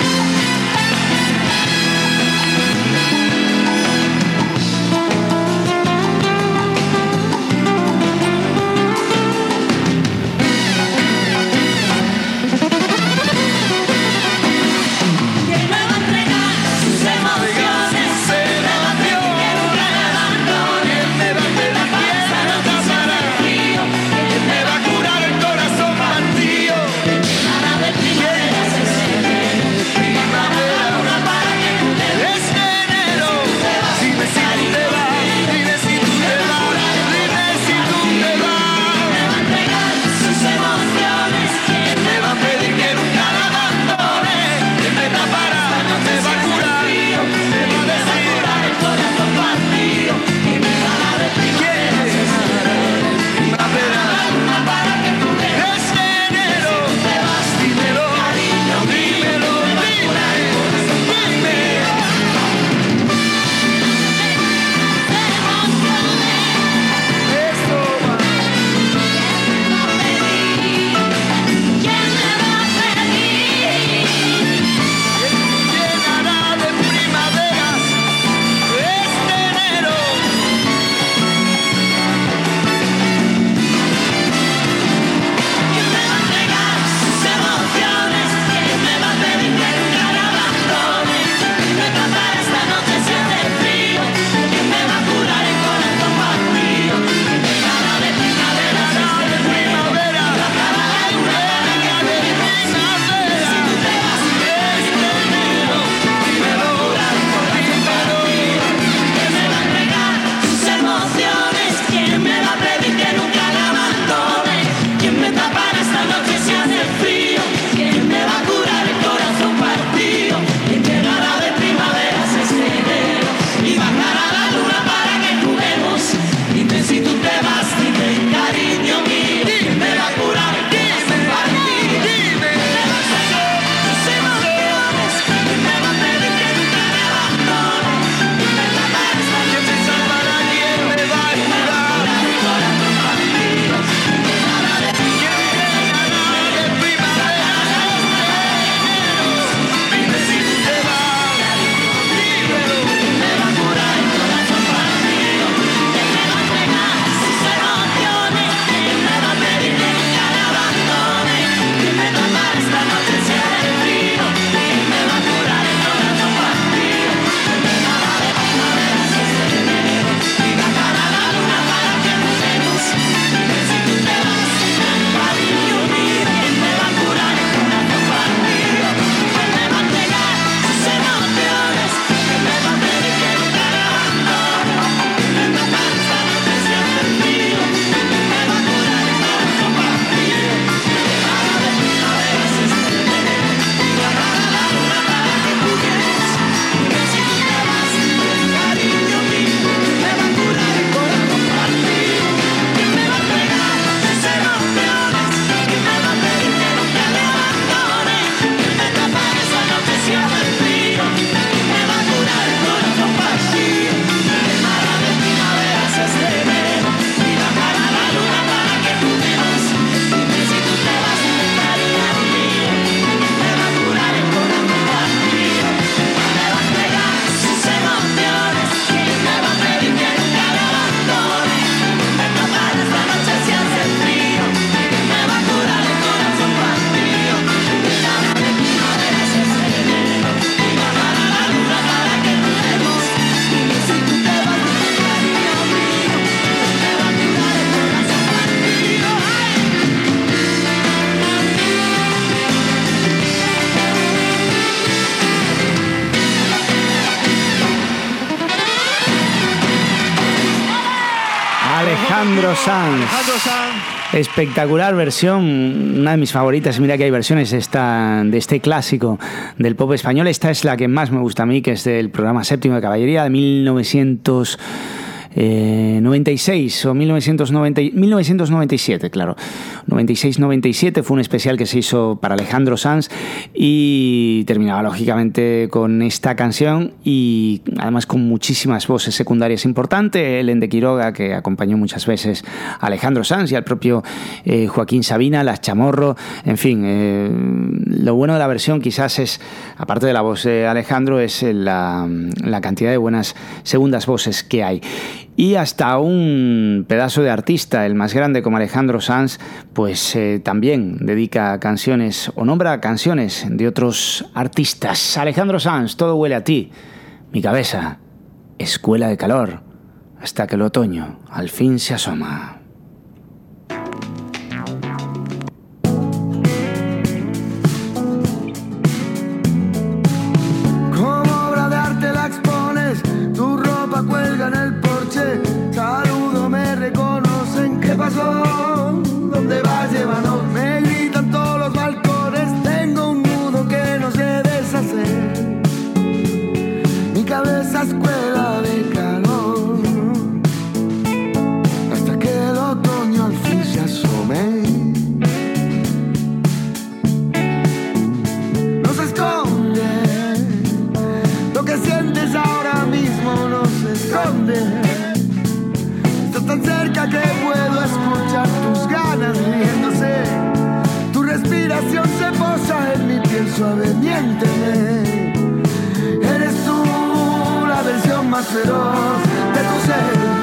Alejandro Sanz. Alejandro Sanz. Espectacular versión, una de mis favoritas. Mira que hay versiones de, esta, de este clásico del pop español. Esta es la que más me gusta a mí, que es del programa Séptimo de Caballería de mil novecientos noventa y seis o mil novecientos noventa, mil novecientos noventa y siete, claro. noventa y seis noventa y siete fue un especial que se hizo para Alejandro Sanz y terminaba lógicamente con esta canción y además con muchísimas voces secundarias importantes. Helen de Quiroga, que acompañó muchas veces a Alejandro Sanz, y al propio eh, Joaquín Sabina, Las Chamorro, en fin. Eh, lo bueno de la versión quizás es, aparte de la voz de Alejandro, es la, la cantidad de buenas segundas voces que hay. Y hasta un pedazo de artista, el más grande como Alejandro Sanz, pues eh, también dedica canciones o nombra canciones de otros artistas. Alejandro Sanz, Todo huele a ti. Mi cabeza, Escuela de calor, hasta que el otoño al fin se asoma. Como obra de arte la expones, tu ropa cuelga en el porche. Saludo, me reconocen. ¿Qué pasó? ¿Dónde vas? Llévanos. Me gritan todos los balcones. Tengo un nudo que no sé deshacer. Mi cabeza escuela de calor, hasta que el otoño al fin se asome. No se esconde lo que sientes ahora mismo, no se esconde. Estás tan cerca que puedo escuchar tus ganas riéndose. Tu respiración se posa en mi piel suave, miénteme. Eres tú la versión más feroz de tu ser.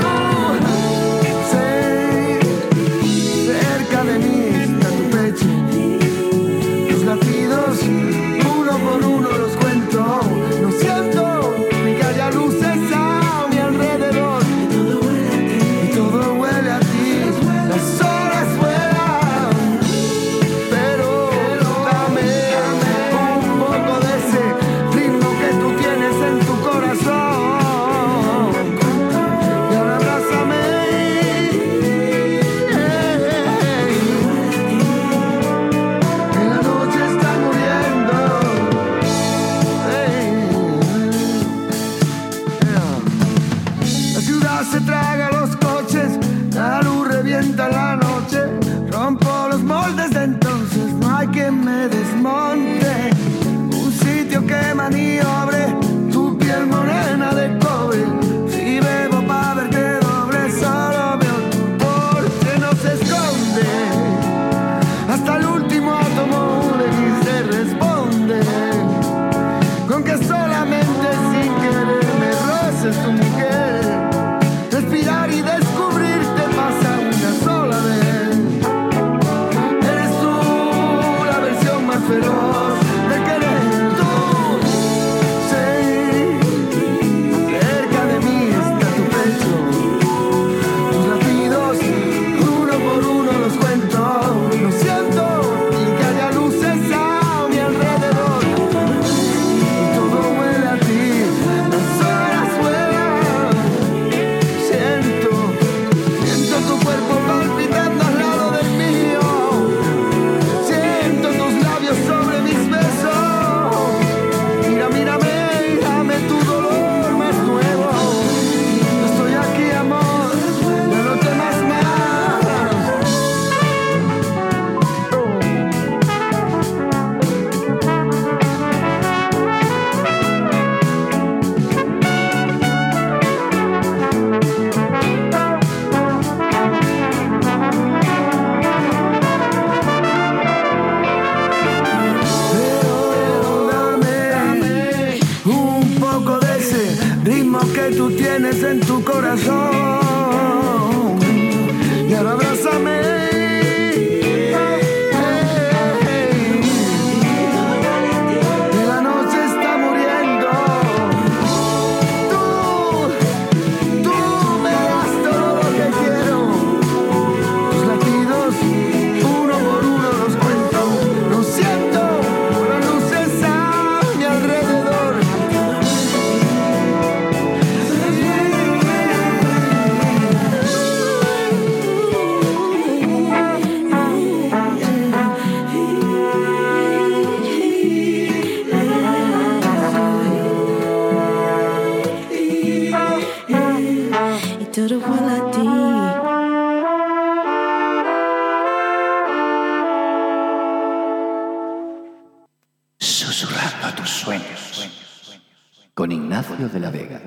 Sí, cerca de mí está tu pecho. Tus latidos, uno por uno los cuento. No siento ni que haya luces a mi alrededor. Y todo huele a ti. Las horas vuelan, pero dame un poco de ese ritmo que tú tienes en tu corazón. Y ahora abrázame. Que la noche está muriendo. La ciudad se traga los coches, la luz revienta la noche. Rompo los moldes de entonces, no hay quien me desmonte. Un sitio que maniobre tu piel morena de cobre. Si bebo pa' verte doble, solo veo tu porte. No se esconde, hasta el último átomo de mí se responde. Con que solamente sin querer me roces tu mujer. Respirar y descubrirte pasa una sola vez. Eres tú la versión más feroz de querer. Tú, sí, cerca de mí está tu pecho. Tus latidos, uno por uno los cuento. No siento ni que haya luces a mi alrededor. Y todo huele a ti, las horas vuelan. Siento, siento tu cuerpo palpitando al lado del mío. Siento tus labios sobre mis besos. Mira, mírame, mírame tu dolor más nuevo. Yo estoy aquí, amor, ya no temas más. Pero dame un poco de ese ritmo que tú tienes en tu corazón. Y ahora abrázame. Que la noche está muriendo. Tú, tú me das todo lo que quiero. Tus latidos, uno por uno los cuento. No siento las luces a mi alrededor. susurrando a tus sueños. Con Ignacio de la Vega.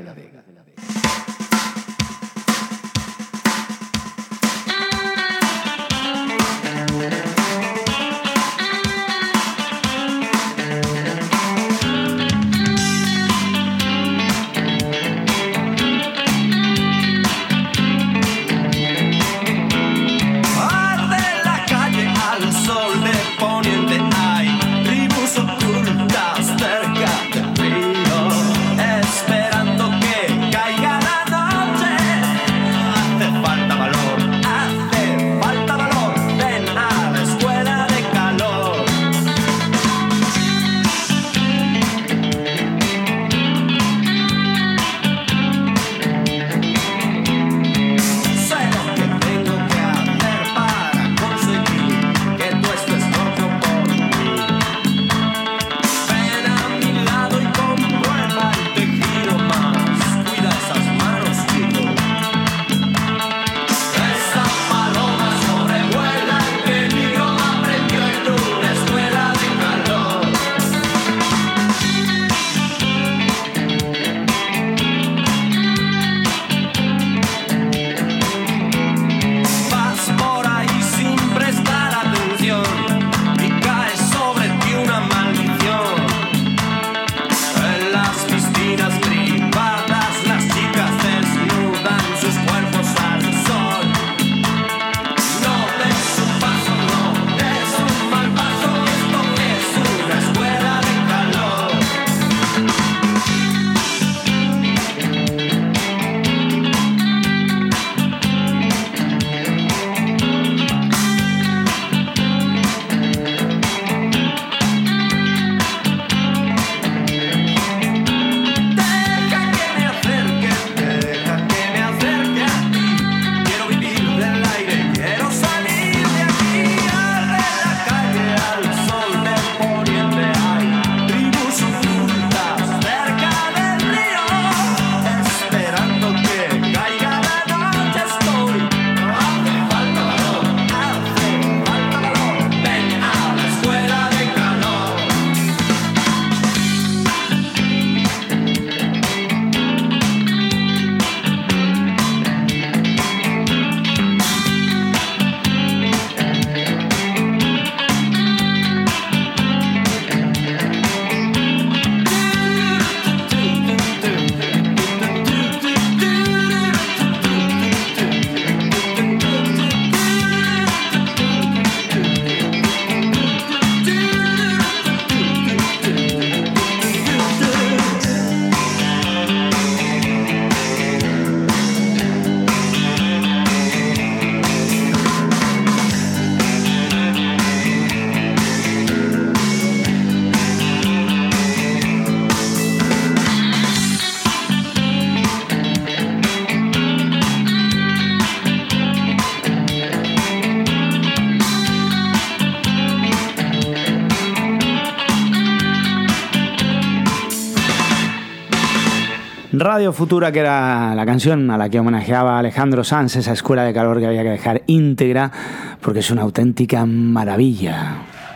Radio Futura, que era la canción a la que homenajeaba a Alejandro Sanz, esa escuela de calor que había que dejar íntegra porque es una auténtica maravilla.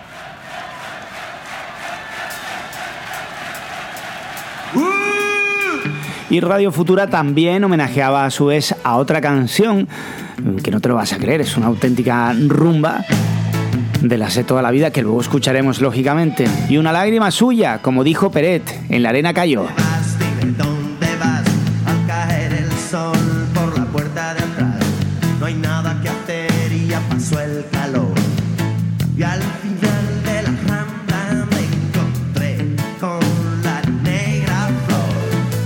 Y Radio Futura también homenajeaba a su vez a otra canción que no te lo vas a creer, es una auténtica rumba de la sé toda la vida, que luego escucharemos lógicamente. Y una lágrima suya, como dijo Peret, en la arena cayó. ¿Dónde vas? Al caer el sol por la puerta de atrás. No hay nada que hacer y ya pasó el calor. Y al final de la rambla me encontré con la negra flor.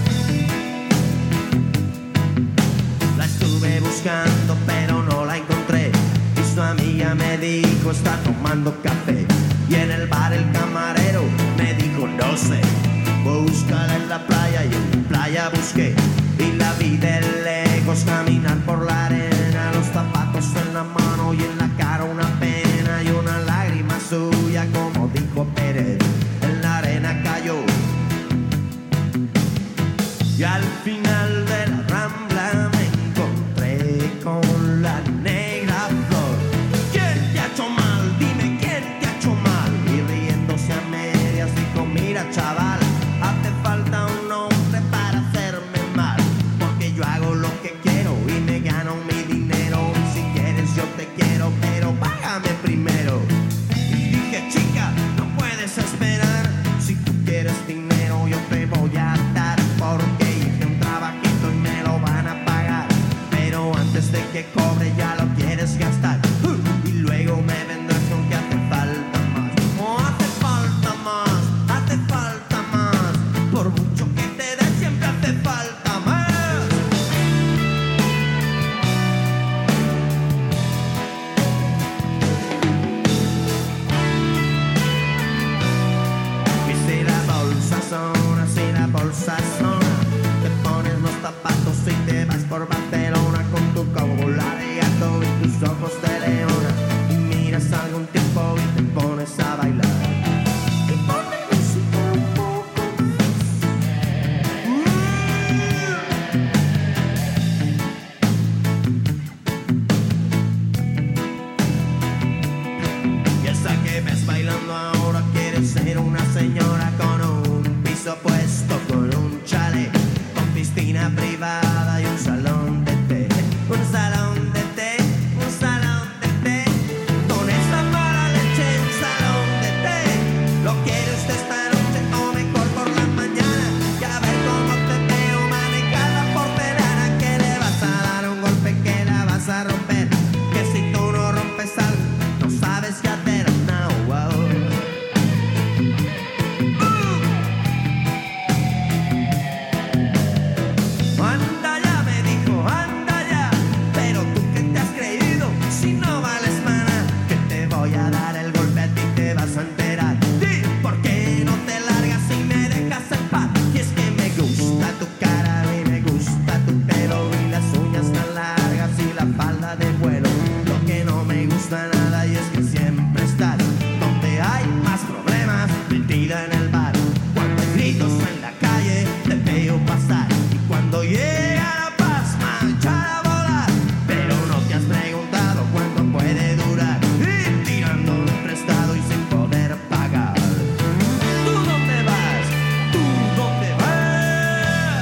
La estuve buscando pero no la encontré. Y su amiga me dijo está tomando café. Y en el bar el camarero me dijo no sé. Búscala en la playa y en la playa busqué. Y la vi de lejos caminar por la arena. Los zapatos en la mano y en la cara una pena. Y una lágrima suya como dijo Pérez. En la arena cayó. Y al final de la rambla me encontré con la negra flor. ¿Quién te ha hecho mal? Dime quién te ha hecho mal. Y riéndose a medias dijo mira. Mira, chaval, hace falta un hombre para hacerme mal, porque yo hago lo que quiero y me gano mi dinero. Y si quieres yo te quiero, pero págame primero. Y dije, chica, no puedes esperar. Si tú quieres dinero yo te voy a dar, porque hice un trabajito y me lo van a pagar. Pero antes de que cobre ya lo quieres gastar. Uh, y luego me vendrás con que hace falta más. Oh, hace falta más, hace falta más. Por mucho que te dé siempre hace falta más. Y si la bolsa zona, si la bolsa zona, te pones los zapatos y te vas por Barcelona con tu cola de gato y tus ojos de leona, y miras algún tiempo y te pones a bailar. Y pones música un poco más. Y esa que ves bailando ahora quiere ser una señora con un piso puesto, con un chalet, con piscina privada y un salón de té. Un salón de té, un salón de té, con esa mala leche, un salón de té. ¿Lo quiere usted esta noche o mejor por la mañana? Y a ver cómo te veo manejar la porcelana, que le vas a dar un golpe, que la vas a romper, que si tú no rompes algo, no sabes qué hacer. No, wow. Anda ya, me dijo, anda ya. Pero tú que te has creído, si no vales mana, que te voy a dar el golpe, a ti te vas a enterar. Di, ¿por qué no te largas y me dejas en paz? Y es que me gusta tu cara y me gusta tu pelo y las uñas tan largas y la falda de vuelo. Lo que no me gusta nada y es que siempre estás donde hay más problemas, metida en el bar. Cuando hay gritos en la calle te veo pasar, y cuando llega la paz marchar a volar. Pero no te has preguntado cuánto puede durar, ir tirando de prestado y sin poder pagar. ¿Tú dónde vas? ¿Tú dónde vas?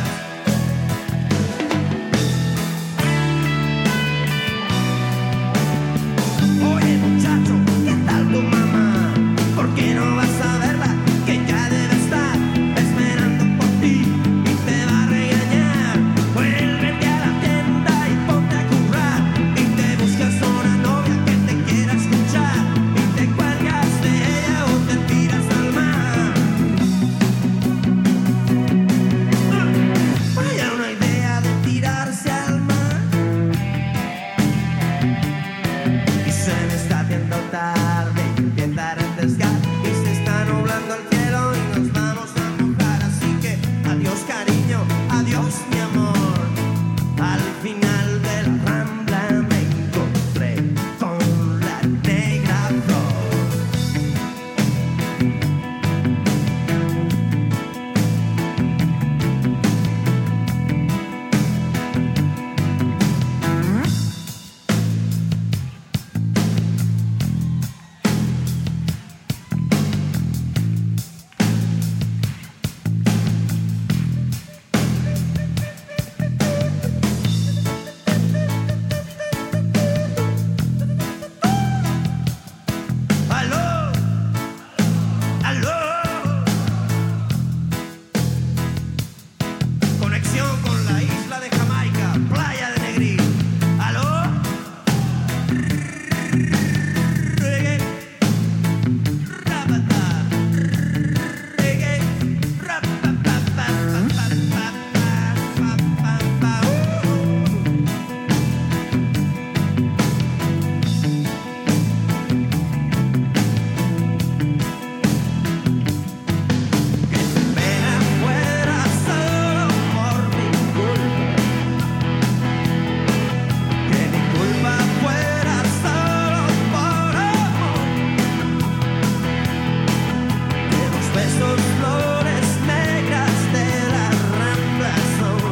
Oye muchacho, ¿qué tal tu mamá? ¿Por qué no vas a verla? Que ya debe estar esperando por ti y te va a regañar. Vuélvete a la tienda y ponte a currar, y te buscas una novia que te quiera escuchar, y te cuelgas de ella o te tiras al mar. Ah, vaya una idea de tirarse al mar. Y se me está haciendo tarde y empieza a refrescar, y se está nublando el cielo y nos vamos a mojar. Así que adiós cariño, adiós mi amor. Al final de la rambla me encontré con la negra flor. ¡Aló! ¡Aló! Conexión con la isla de Jamaica, playa de Negril. ¿Aló? Reggae. Rapata. Reggae. Rapapapapapapapapapa. Que tu pena fuera solo por mi culpa, que mi culpa fuera solo por amor, que los besos flores negras de la rambla son.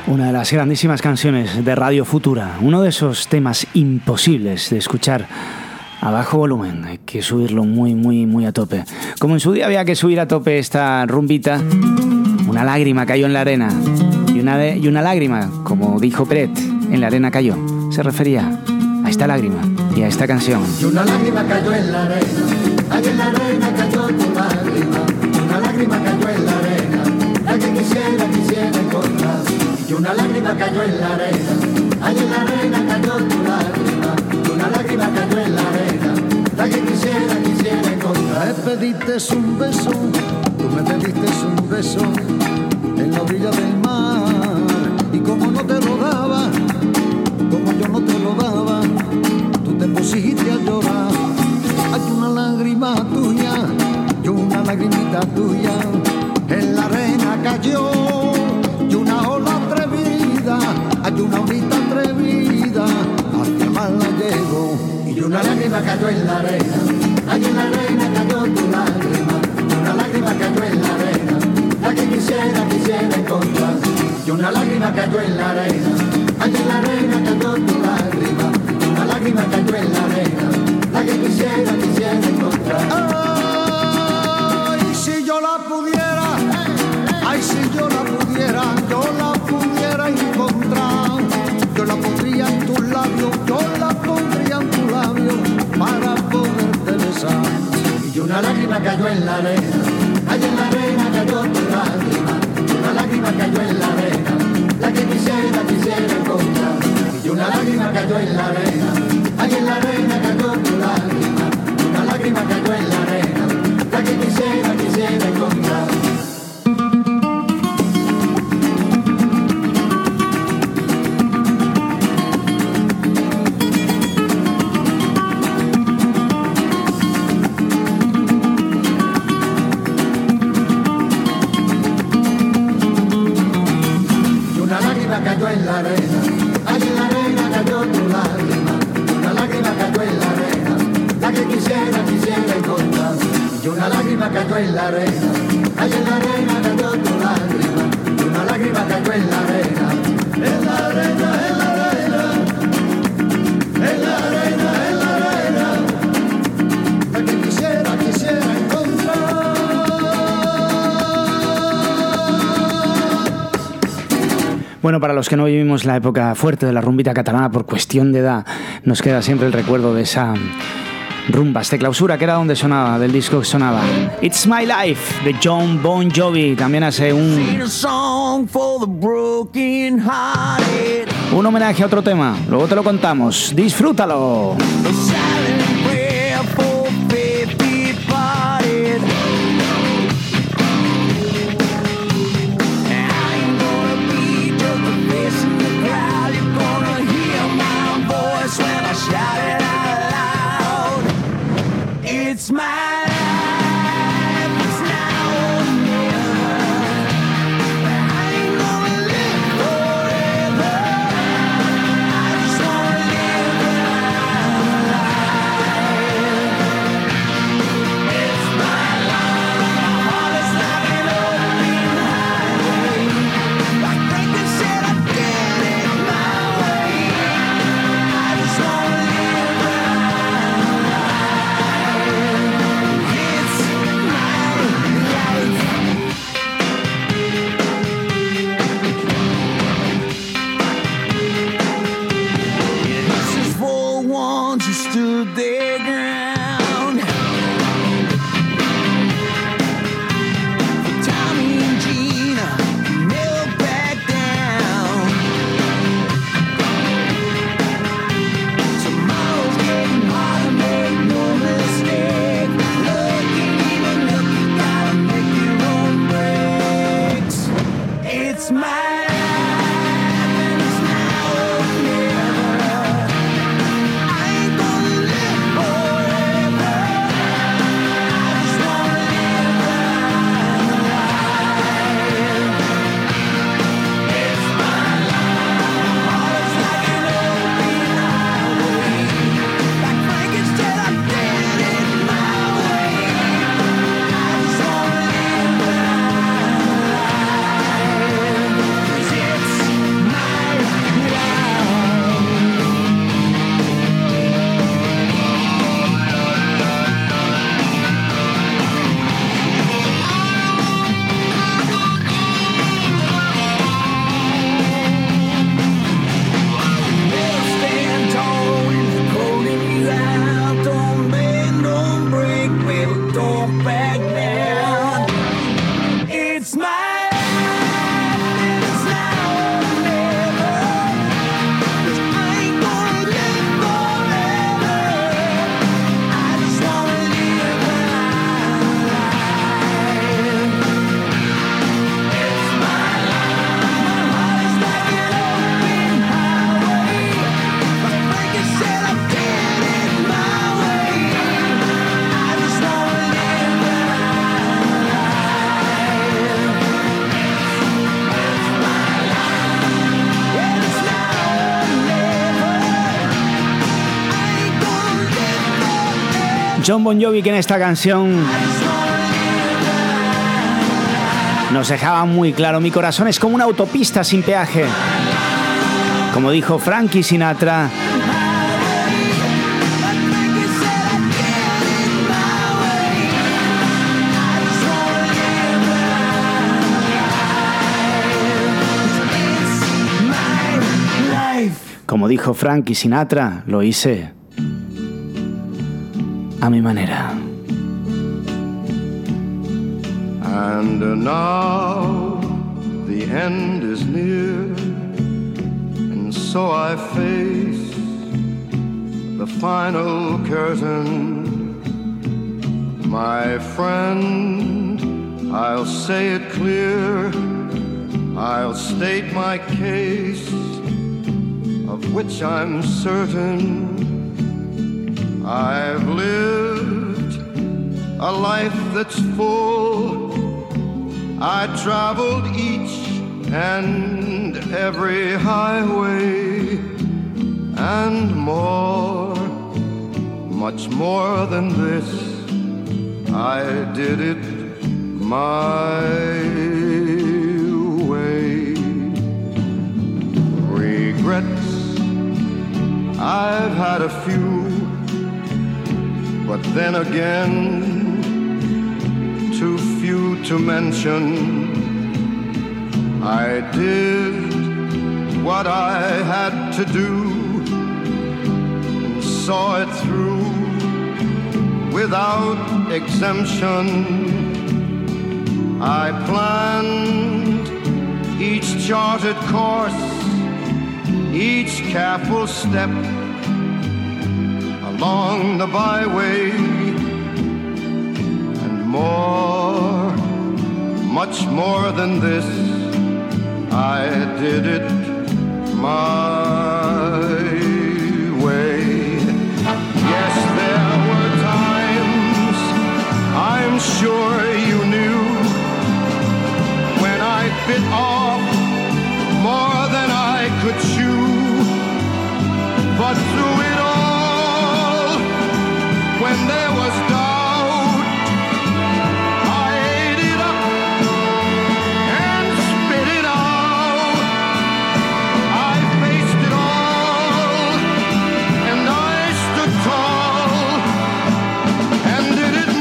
Una de las grandísimas canciones de Radio Futura, uno de esos temas imposibles de escuchar a bajo volumen, hay que subirlo muy, muy, muy a tope. Como en su día había que subir a tope esta rumbita, una lágrima cayó en la arena, y una, de, y una lágrima, como dijo Peret, en la arena cayó, se refería a esta lágrima y a esta canción. Y una lágrima cayó en la arena, ahí en la arena cayó tu lágrima, una lágrima cayó en la arena, la que quisiera, quisiera encontrar. Y una lágrima cayó en la arena, ahí en la arena cayó tu lágrima, y una lágrima cayó en la arena, la que quisiera, quisiera encontrar. Me pediste un beso, tú me pediste un beso en la orilla del mar, y como no te lo daba, como yo no te lo daba, tú te pusiste a llorar. Hay una lágrima tuya y una lagrimita tuya en la arena cayó, y una ola atrevida, hay una olita atrevida, hacia el mar la llegó. Y una lágrima cayó en la arena, ahí en la arena cayó tu lágrima, y una lágrima cayó en la arena, la que quisiera, quisiera encontrar. Y una lágrima cayó en la arena, ahí en la arena cayó tu lágrima, y una lágrima cayó en la arena, la que quisiera, quisiera encontrar. Ay, si yo la pudiera, ay, si yo la pudiera, yo la pudiera encontrar, yo la pondría en tus labios, yo la pondría en tus labios para poderte besar. Y una lágrima cayó en la arena, ahí en la arena cayó tu lágrima, y una lágrima cayó en la arena, la que quisiera, quisiera encontrar. Y una lágrima cayó en la arena, ahí en la arena cayó tu lágrima, y una lágrima cayó en la arena, la que quisiera, quisiera encontrar. Cayó en la arena, ahí en la arena cayó tu lágrima, una lágrima cayó en la arena, la que quisiera, quisiera encontrar. Y una lágrima cayó en la arena, ahí en la arena cayó tu lágrima, y una lágrima cayó en la arena, en la arena, en la arena, en la arena, en la arena, la que quisiera, quisiera encontrar. Bueno, para los que no vivimos la época fuerte de la rumbita catalana por cuestión de edad, nos queda siempre el recuerdo de esa rumbas de clausura, que era donde sonaba, del disco que sonaba It's My Life, de John Bon Jovi. También hace un un homenaje a otro tema, luego te lo contamos, disfrútalo. It's my life, it's now or never. I ain't gonna live forever. I just wanna live when I'm alive. Jon Bon Jovi, que en esta canción nos dejaba muy claro: mi corazón es como una autopista sin peaje. Como dijo Frankie Sinatra, como dijo Frankie Sinatra, lo hice a mi manera. And now the end is near, and so I face the final curtain. My friend, I'll say it clear, I'll state my case, of which I'm certain. I've lived a life that's full. I traveled each and every highway and more, much more than this. I did it my way. Regrets, I've had a few, but then again, too few to mention. I did what I had to do and saw it through without exemption. I planned each charted course, each careful step along the byway, and more, much more than this, I did it my way. Yes, there were times, I'm sure you knew, when I bit off more than I could chew, but through it all, when there was doubt, I ate it up and spit it out. I faced it all and I stood tall and did it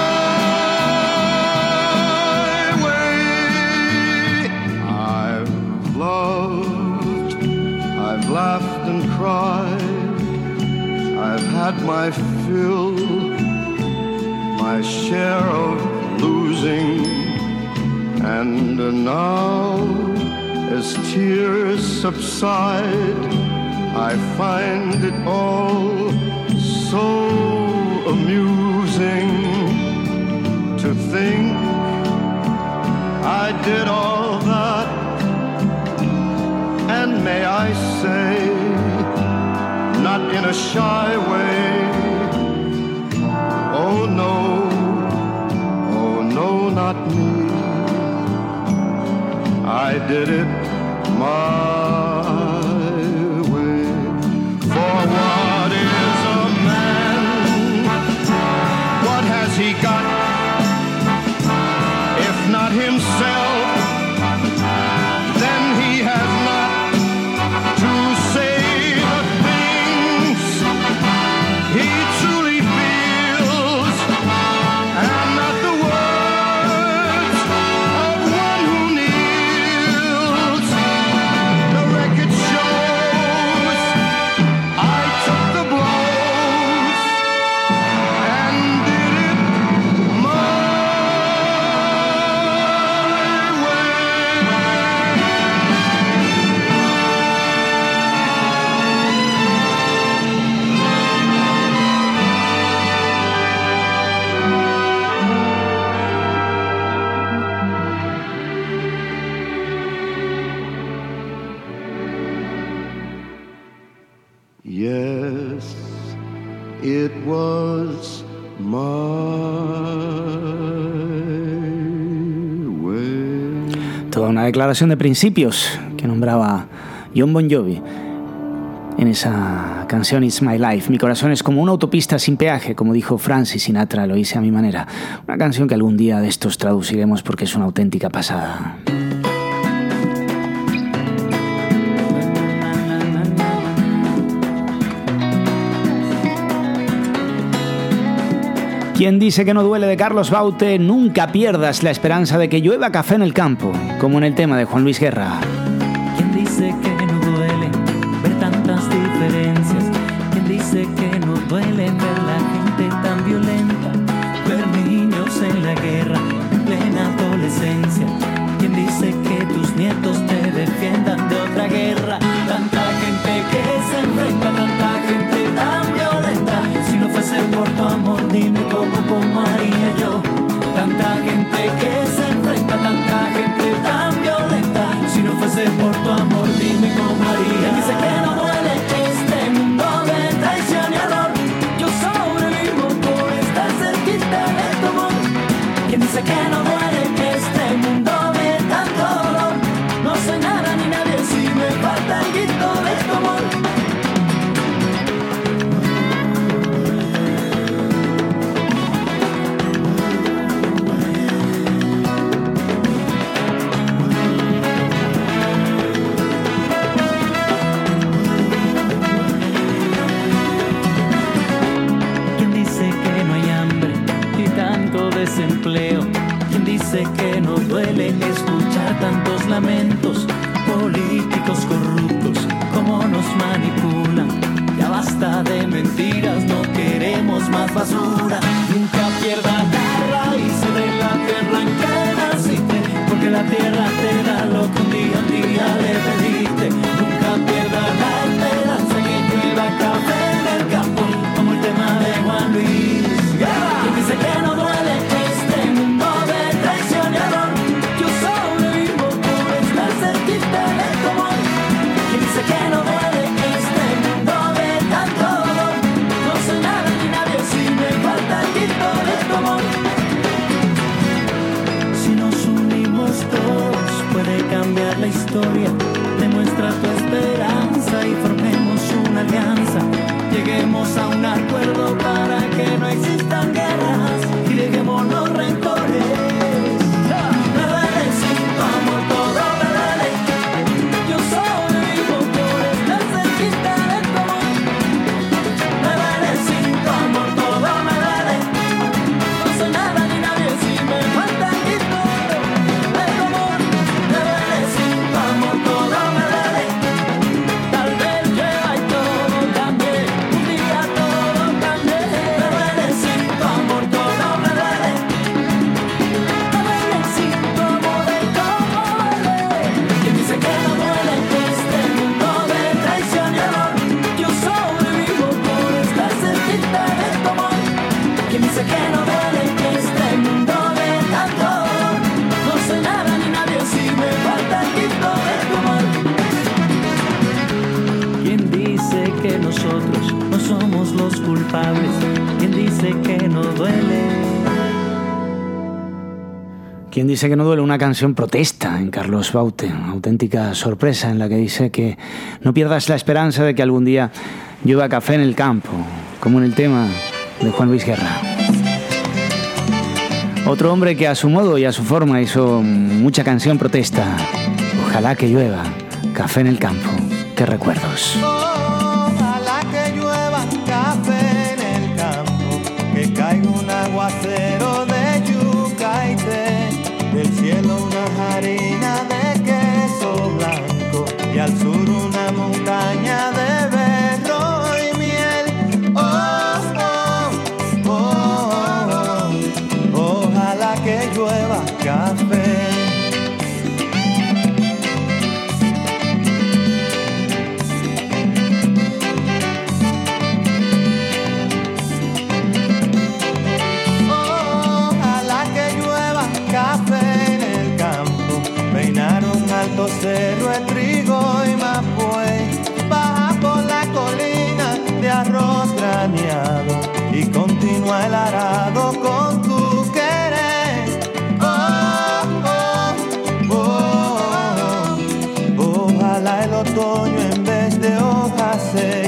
my way. I've loved, I've laughed and cried, I've had my fill, my share of losing, and now as tears subside, I find it all so amusing to think I did all that, and may I say, not in a shy way. Oh no, oh no, not me. I did it my way. For what is a man? What has he got? If not himself, then he has not to say the things he truly feels, and not the words of one who kneels. The record shows I took the blows and did it my Yes, it was my way. Toda una declaración de principios que nombraba Jon Bon Jovi en esa canción It's My Life. Mi corazón es como una autopista sin peaje, como dijo Francis Sinatra, lo hice a mi manera. Una canción que algún día de estos traduciremos porque es una auténtica pasada. Quien dice que no duele, de Carlos Baute. Nunca pierdas la esperanza de que llueva café en el campo, como en el tema de Juan Luis Guerra. Quien dice que no duele ver tantas diferencias, quien dice que no duele ver la gente tan violenta, ver niños en la guerra en plena adolescencia, quien dice que tus nietos te defiendan de otra guerra, tanta gente que se enfrenta, tanta gente tan violenta. Si no fuese por tu amor, dime cómo, cómo haría yo. Tanta gente que se enfrenta, tanta gente tan violenta. Si no fuese por tu amor, dime cómo haría. Dice que no duele este mundo de traición y error. Yo sobrevivo por estar cerquita de tu amor. Quien dice que no duele este mundo de tanto dolor. No soy nada ni nadie si me falta el grito de tu amor. Desempleo. Quien dice que no duele escuchar tantos lamentos, políticos corruptos, cómo nos manipulan. Ya basta de mentiras, no queremos más basura. Nunca pierdas la raíz de la tierra en que naciste, porque la tierra te da lo que un día, un día le pediste. Nunca pierdas la esperanza que llueva café en el campo, como el tema de Juan Luis Guerra. Quien dice que no duele que no duele este mundo de tanto dolor. No soy nada ni nadie si me falta el grito de tu amor. Si nos unimos todos puede cambiar la historia. Demuestra tu esperanza y formemos una alianza. Lleguemos a un acuerdo para que no existan guerras y dejemos los rencores. Me duele sin tu amor, todo me duele. Yo sobrevivo por estar cerquita de tu amor. Me duele sin tu amor, todo me duele. No soy nada ni nadie si me falta el grito de tu amor. Me duele sin tu amor, todo me duele. Tal vez llueva y todo cambie, un día todo cambie. Me duele sin tu amor, todo me duele. Me duele sin tu amor, de cómo duele. Quien dice que no duele este mundo de traición y error. Yo sobrevivo por estar cerquita de tu amor. Quien dice que no duele este mundo de tanto dolor. No soy nada ni nadie si me falta el grito de tu amor. Quien dice que nosotros no somos los culpables. Quien dice que no duele. Quien dice que no duele, una canción protesta en Carlos Baute, una auténtica sorpresa en la que dice que no pierdas la esperanza de que algún día llueva café en el campo, como en el tema de Juan Luis Guerra. Otro hombre que a su modo y a su forma hizo mucha canción protesta. Ojalá que llueva café en el campo. Qué recuerdos. Ojalá que llueva café en el campo, que caiga un aguacero de yuca y té, del cielo una harina de queso blanco y al sur una montaña de berro y miel. Oh, oh, oh, oh, ojalá que llueva café. Alto cerro, el trigo y mapuey, baja por la colina de arroz graneado y continúa el arado con tu querer. Oh, oh, oh, oh, ojalá el otoño en vez de hojas se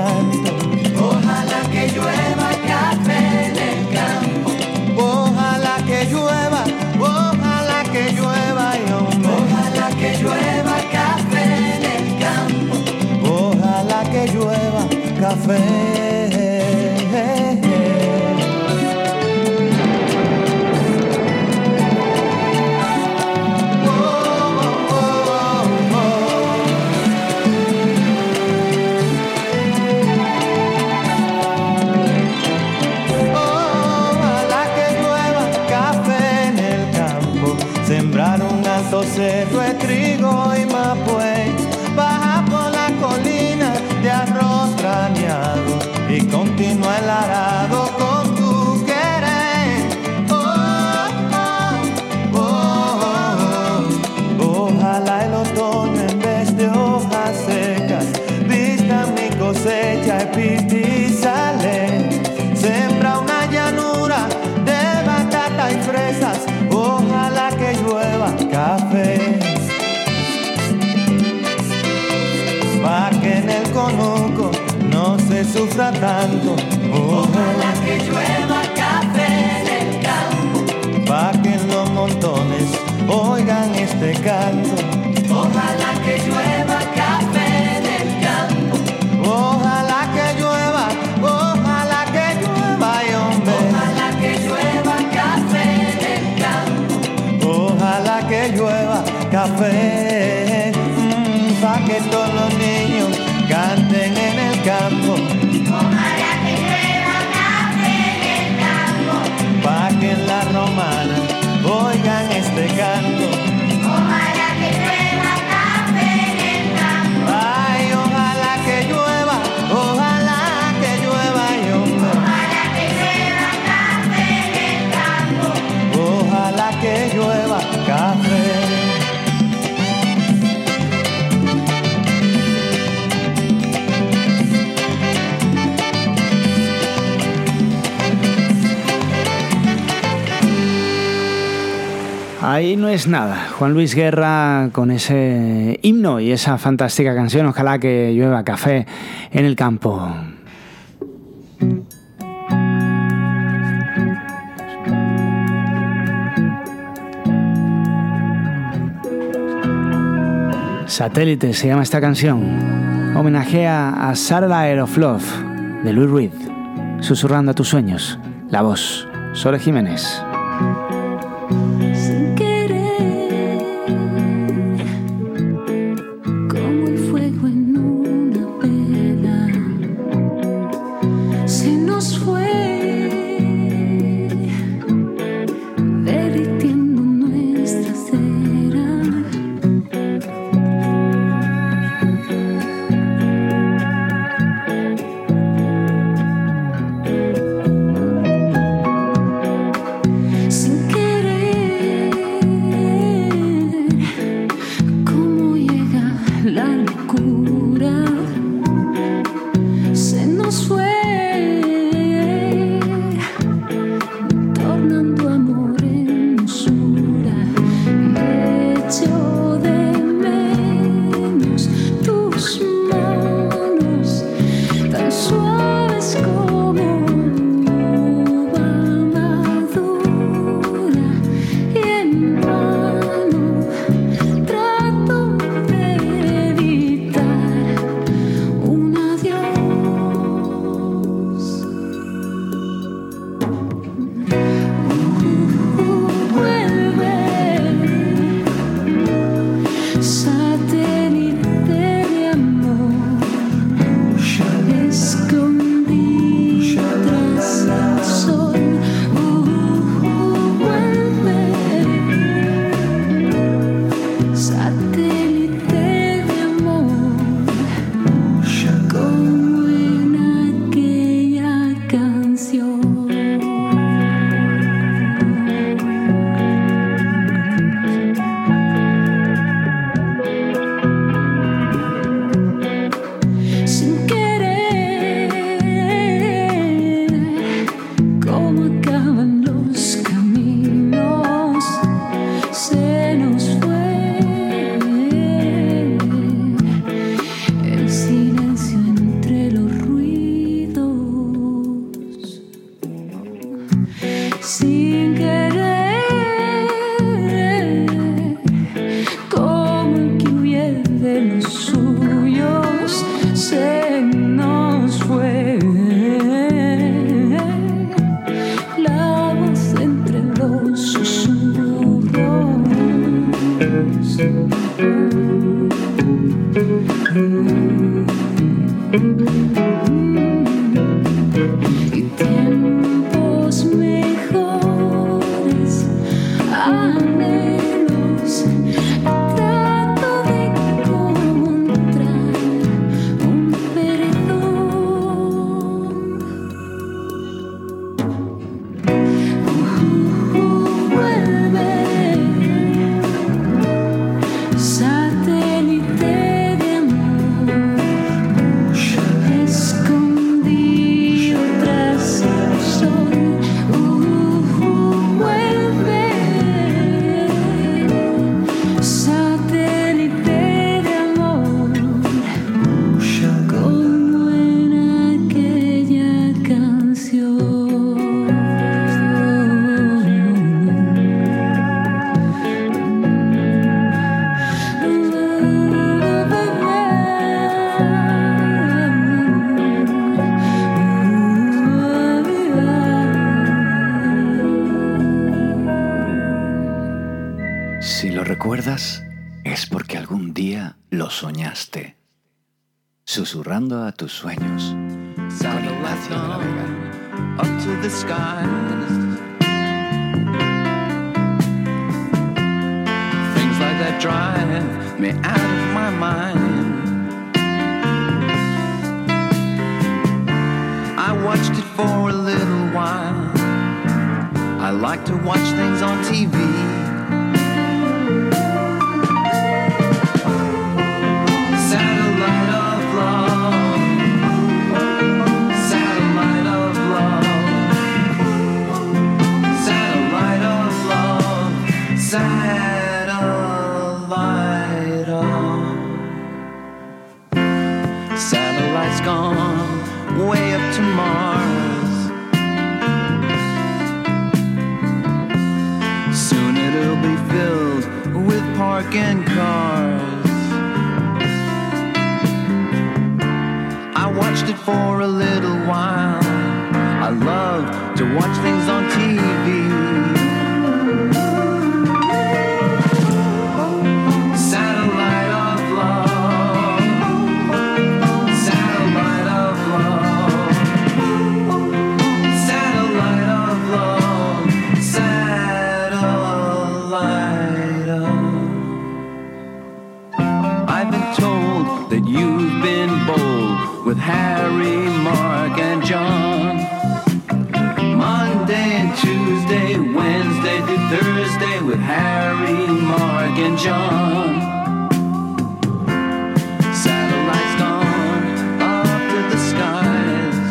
canto. Ojalá que llueva café en el campo. Ojalá que llueva, ojalá que llueva, y hombre. Ojalá que llueva café en el campo. Ojalá que llueva café. Cerro de trigo y mapuey, baja por la colina de arroz graneado y continúa el arado con tu querer. Oh, oh, oh, oh. Ojalá el otoño en vez de hojas secas vista mi cosecha y pistizales. Sembra una llanura de batata y fresas. Ojalá que llueva café, pa' que en el conuco no se sufra tanto. Ojalá que llueva café en el campo, pa' que en los montones oigan este canto. Ojalá que llueva café en el campo. Ojalá que llueva, ojalá que llueva, y hombre. Ojalá que llueva café en el campo. Ojalá que llueva café, mmm, pa' que todos los niños canten en el campo. Ojalá que llueva café en el campo, pa' que en la romana oigan este canto. Ojalá que llueva café en el campo. Ay, ojalá que llueva, ojalá que llueva, y hombre. Ojalá que llueva café en el campo. Ojalá que llueva café. Ahí no es nada. Juan Luis Guerra con ese himno y esa fantástica canción. Ojalá que llueva café en el campo. Satélite se llama esta canción. Homenajea a Satellite of Love de Lou Reed. Susurrando a tus sueños. La voz, Sole Jiménez. Sin querer, como el fuego en una vela, se nos fue derritiendo nuestra cera. Sin recuerdas es porque algún día lo soñaste. Susurrando a tus sueños con Ignacio de la Vega. Up to the skies. Things like that drive me out of my mind. I watched it for a little while. I like to watch things on T V. Satellite of love. Satellite of love. Satellite of love. Satellite of. Satellite's gone way up to Mars. Soon it'll be filled with parking cars. I watched it for a little while. I love to watch things on T V. Satellite of love. Satellite of love. Satellite of love. Satellite of. I've been told that you've been bold with Harry, Mark, and John. Monday and Tuesday, Wednesday through Thursday with Harry, Mark, and John. Satellite's gone up to the skies.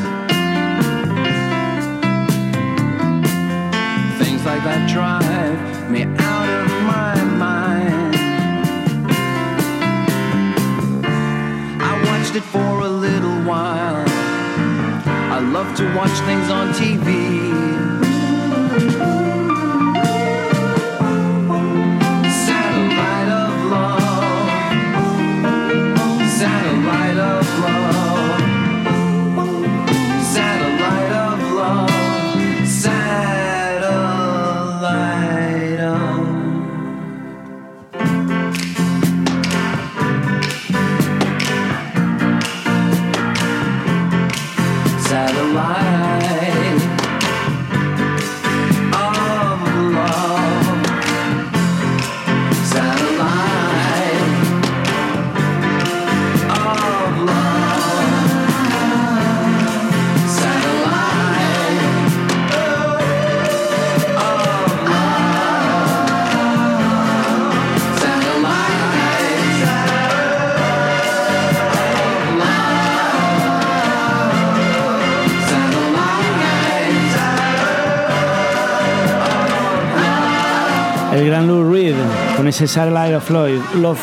Things like that drive me out of my mind. I watched it for a little while. I love to watch things on T V. Satellite of love. Satellite of love. Satellite of love. Satellite of. Satellite of love. Satellite of love. Satellite El gran Lou Reed con ese Satellite of Love,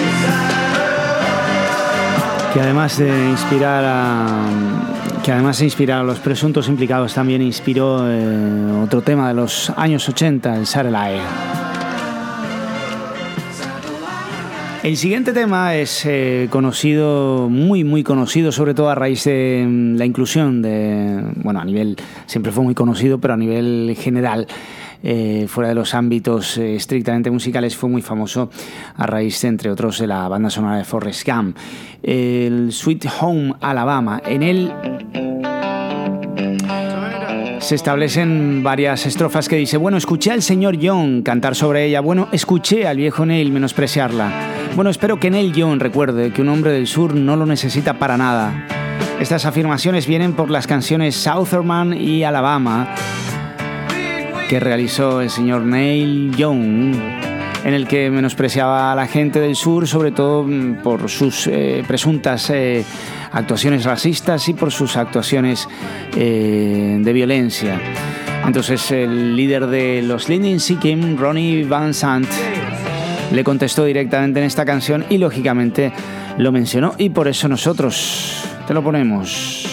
que además de inspirar a que además de inspirar a los presuntos implicados, también inspiró eh, otro tema de los años ochenta, el Satellite. El siguiente tema es eh, conocido, muy muy conocido, sobre todo a raíz de la inclusión de, bueno, a nivel, siempre fue muy conocido, pero a nivel general, eh, fuera de los ámbitos eh, estrictamente musicales, fue muy famoso a raíz, entre otros, de la banda sonora de Forrest Gump, el Sweet Home Alabama. En él se establecen varias estrofas que dice: bueno, escuché al señor Young cantar sobre ella, bueno, escuché al viejo Neil menospreciarla, bueno, espero que Neil Young recuerde que un hombre del sur no lo necesita para nada. Estas afirmaciones vienen por las canciones Southern y Alabama que realizó el señor Neil Young, en el que menospreciaba a la gente del sur, sobre todo por sus eh, presuntas eh, actuaciones racistas y por sus actuaciones eh, de violencia. Entonces el líder de los Lynyrd Skynyrd, Ronnie Van Zant, le contestó directamente en esta canción y lógicamente lo mencionó, y por eso nosotros te lo ponemos.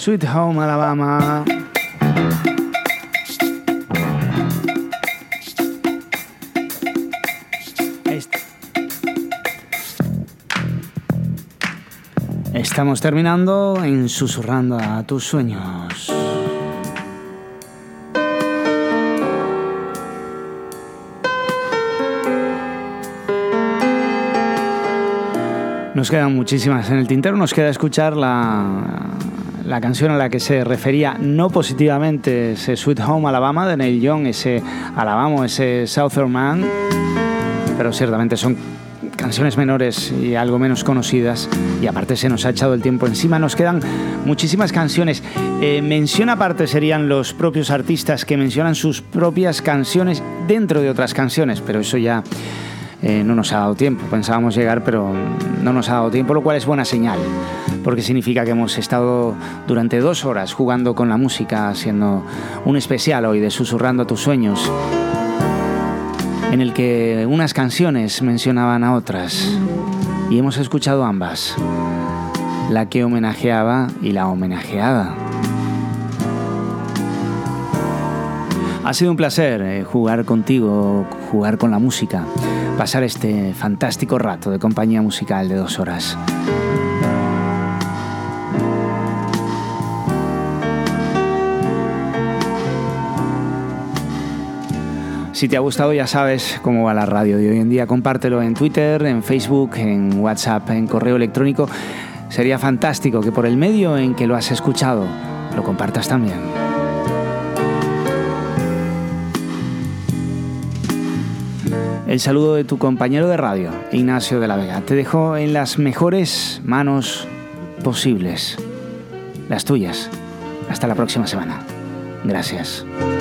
Sweet Home Alabama. Estamos terminando en Susurrando a tus sueños. Nos quedan muchísimas en el tintero. Nos queda escuchar la, la canción a la que se refería no positivamente ese Sweet Home Alabama de Neil Young, ese Alabama, ese Southern Man, pero ciertamente son canciones menores y algo menos conocidas, y aparte se nos ha echado el tiempo encima. Nos quedan muchísimas canciones. Eh, mención aparte serían los propios artistas que mencionan sus propias canciones dentro de otras canciones, pero eso ya eh, no nos ha dado tiempo. Pensábamos llegar, pero no nos ha dado tiempo, lo cual es buena señal, porque significa que hemos estado durante dos horas jugando con la música, haciendo un especial hoy de Susurrando a tus sueños, en el que unas canciones mencionaban a otras, y hemos escuchado ambas, la que homenajeaba y la homenajeada. Ha sido un placer eh, jugar contigo, jugar con la música, pasar este fantástico rato de compañía musical de dos horas. Si te ha gustado, ya sabes cómo va la radio de hoy en día. Compártelo en Twitter, en Facebook, en WhatsApp, en correo electrónico. Sería fantástico que por el medio en que lo has escuchado lo compartas también. El saludo de tu compañero de radio, Ignacio de la Vega. Te dejo en las mejores manos posibles, las tuyas. Hasta la próxima semana. Gracias.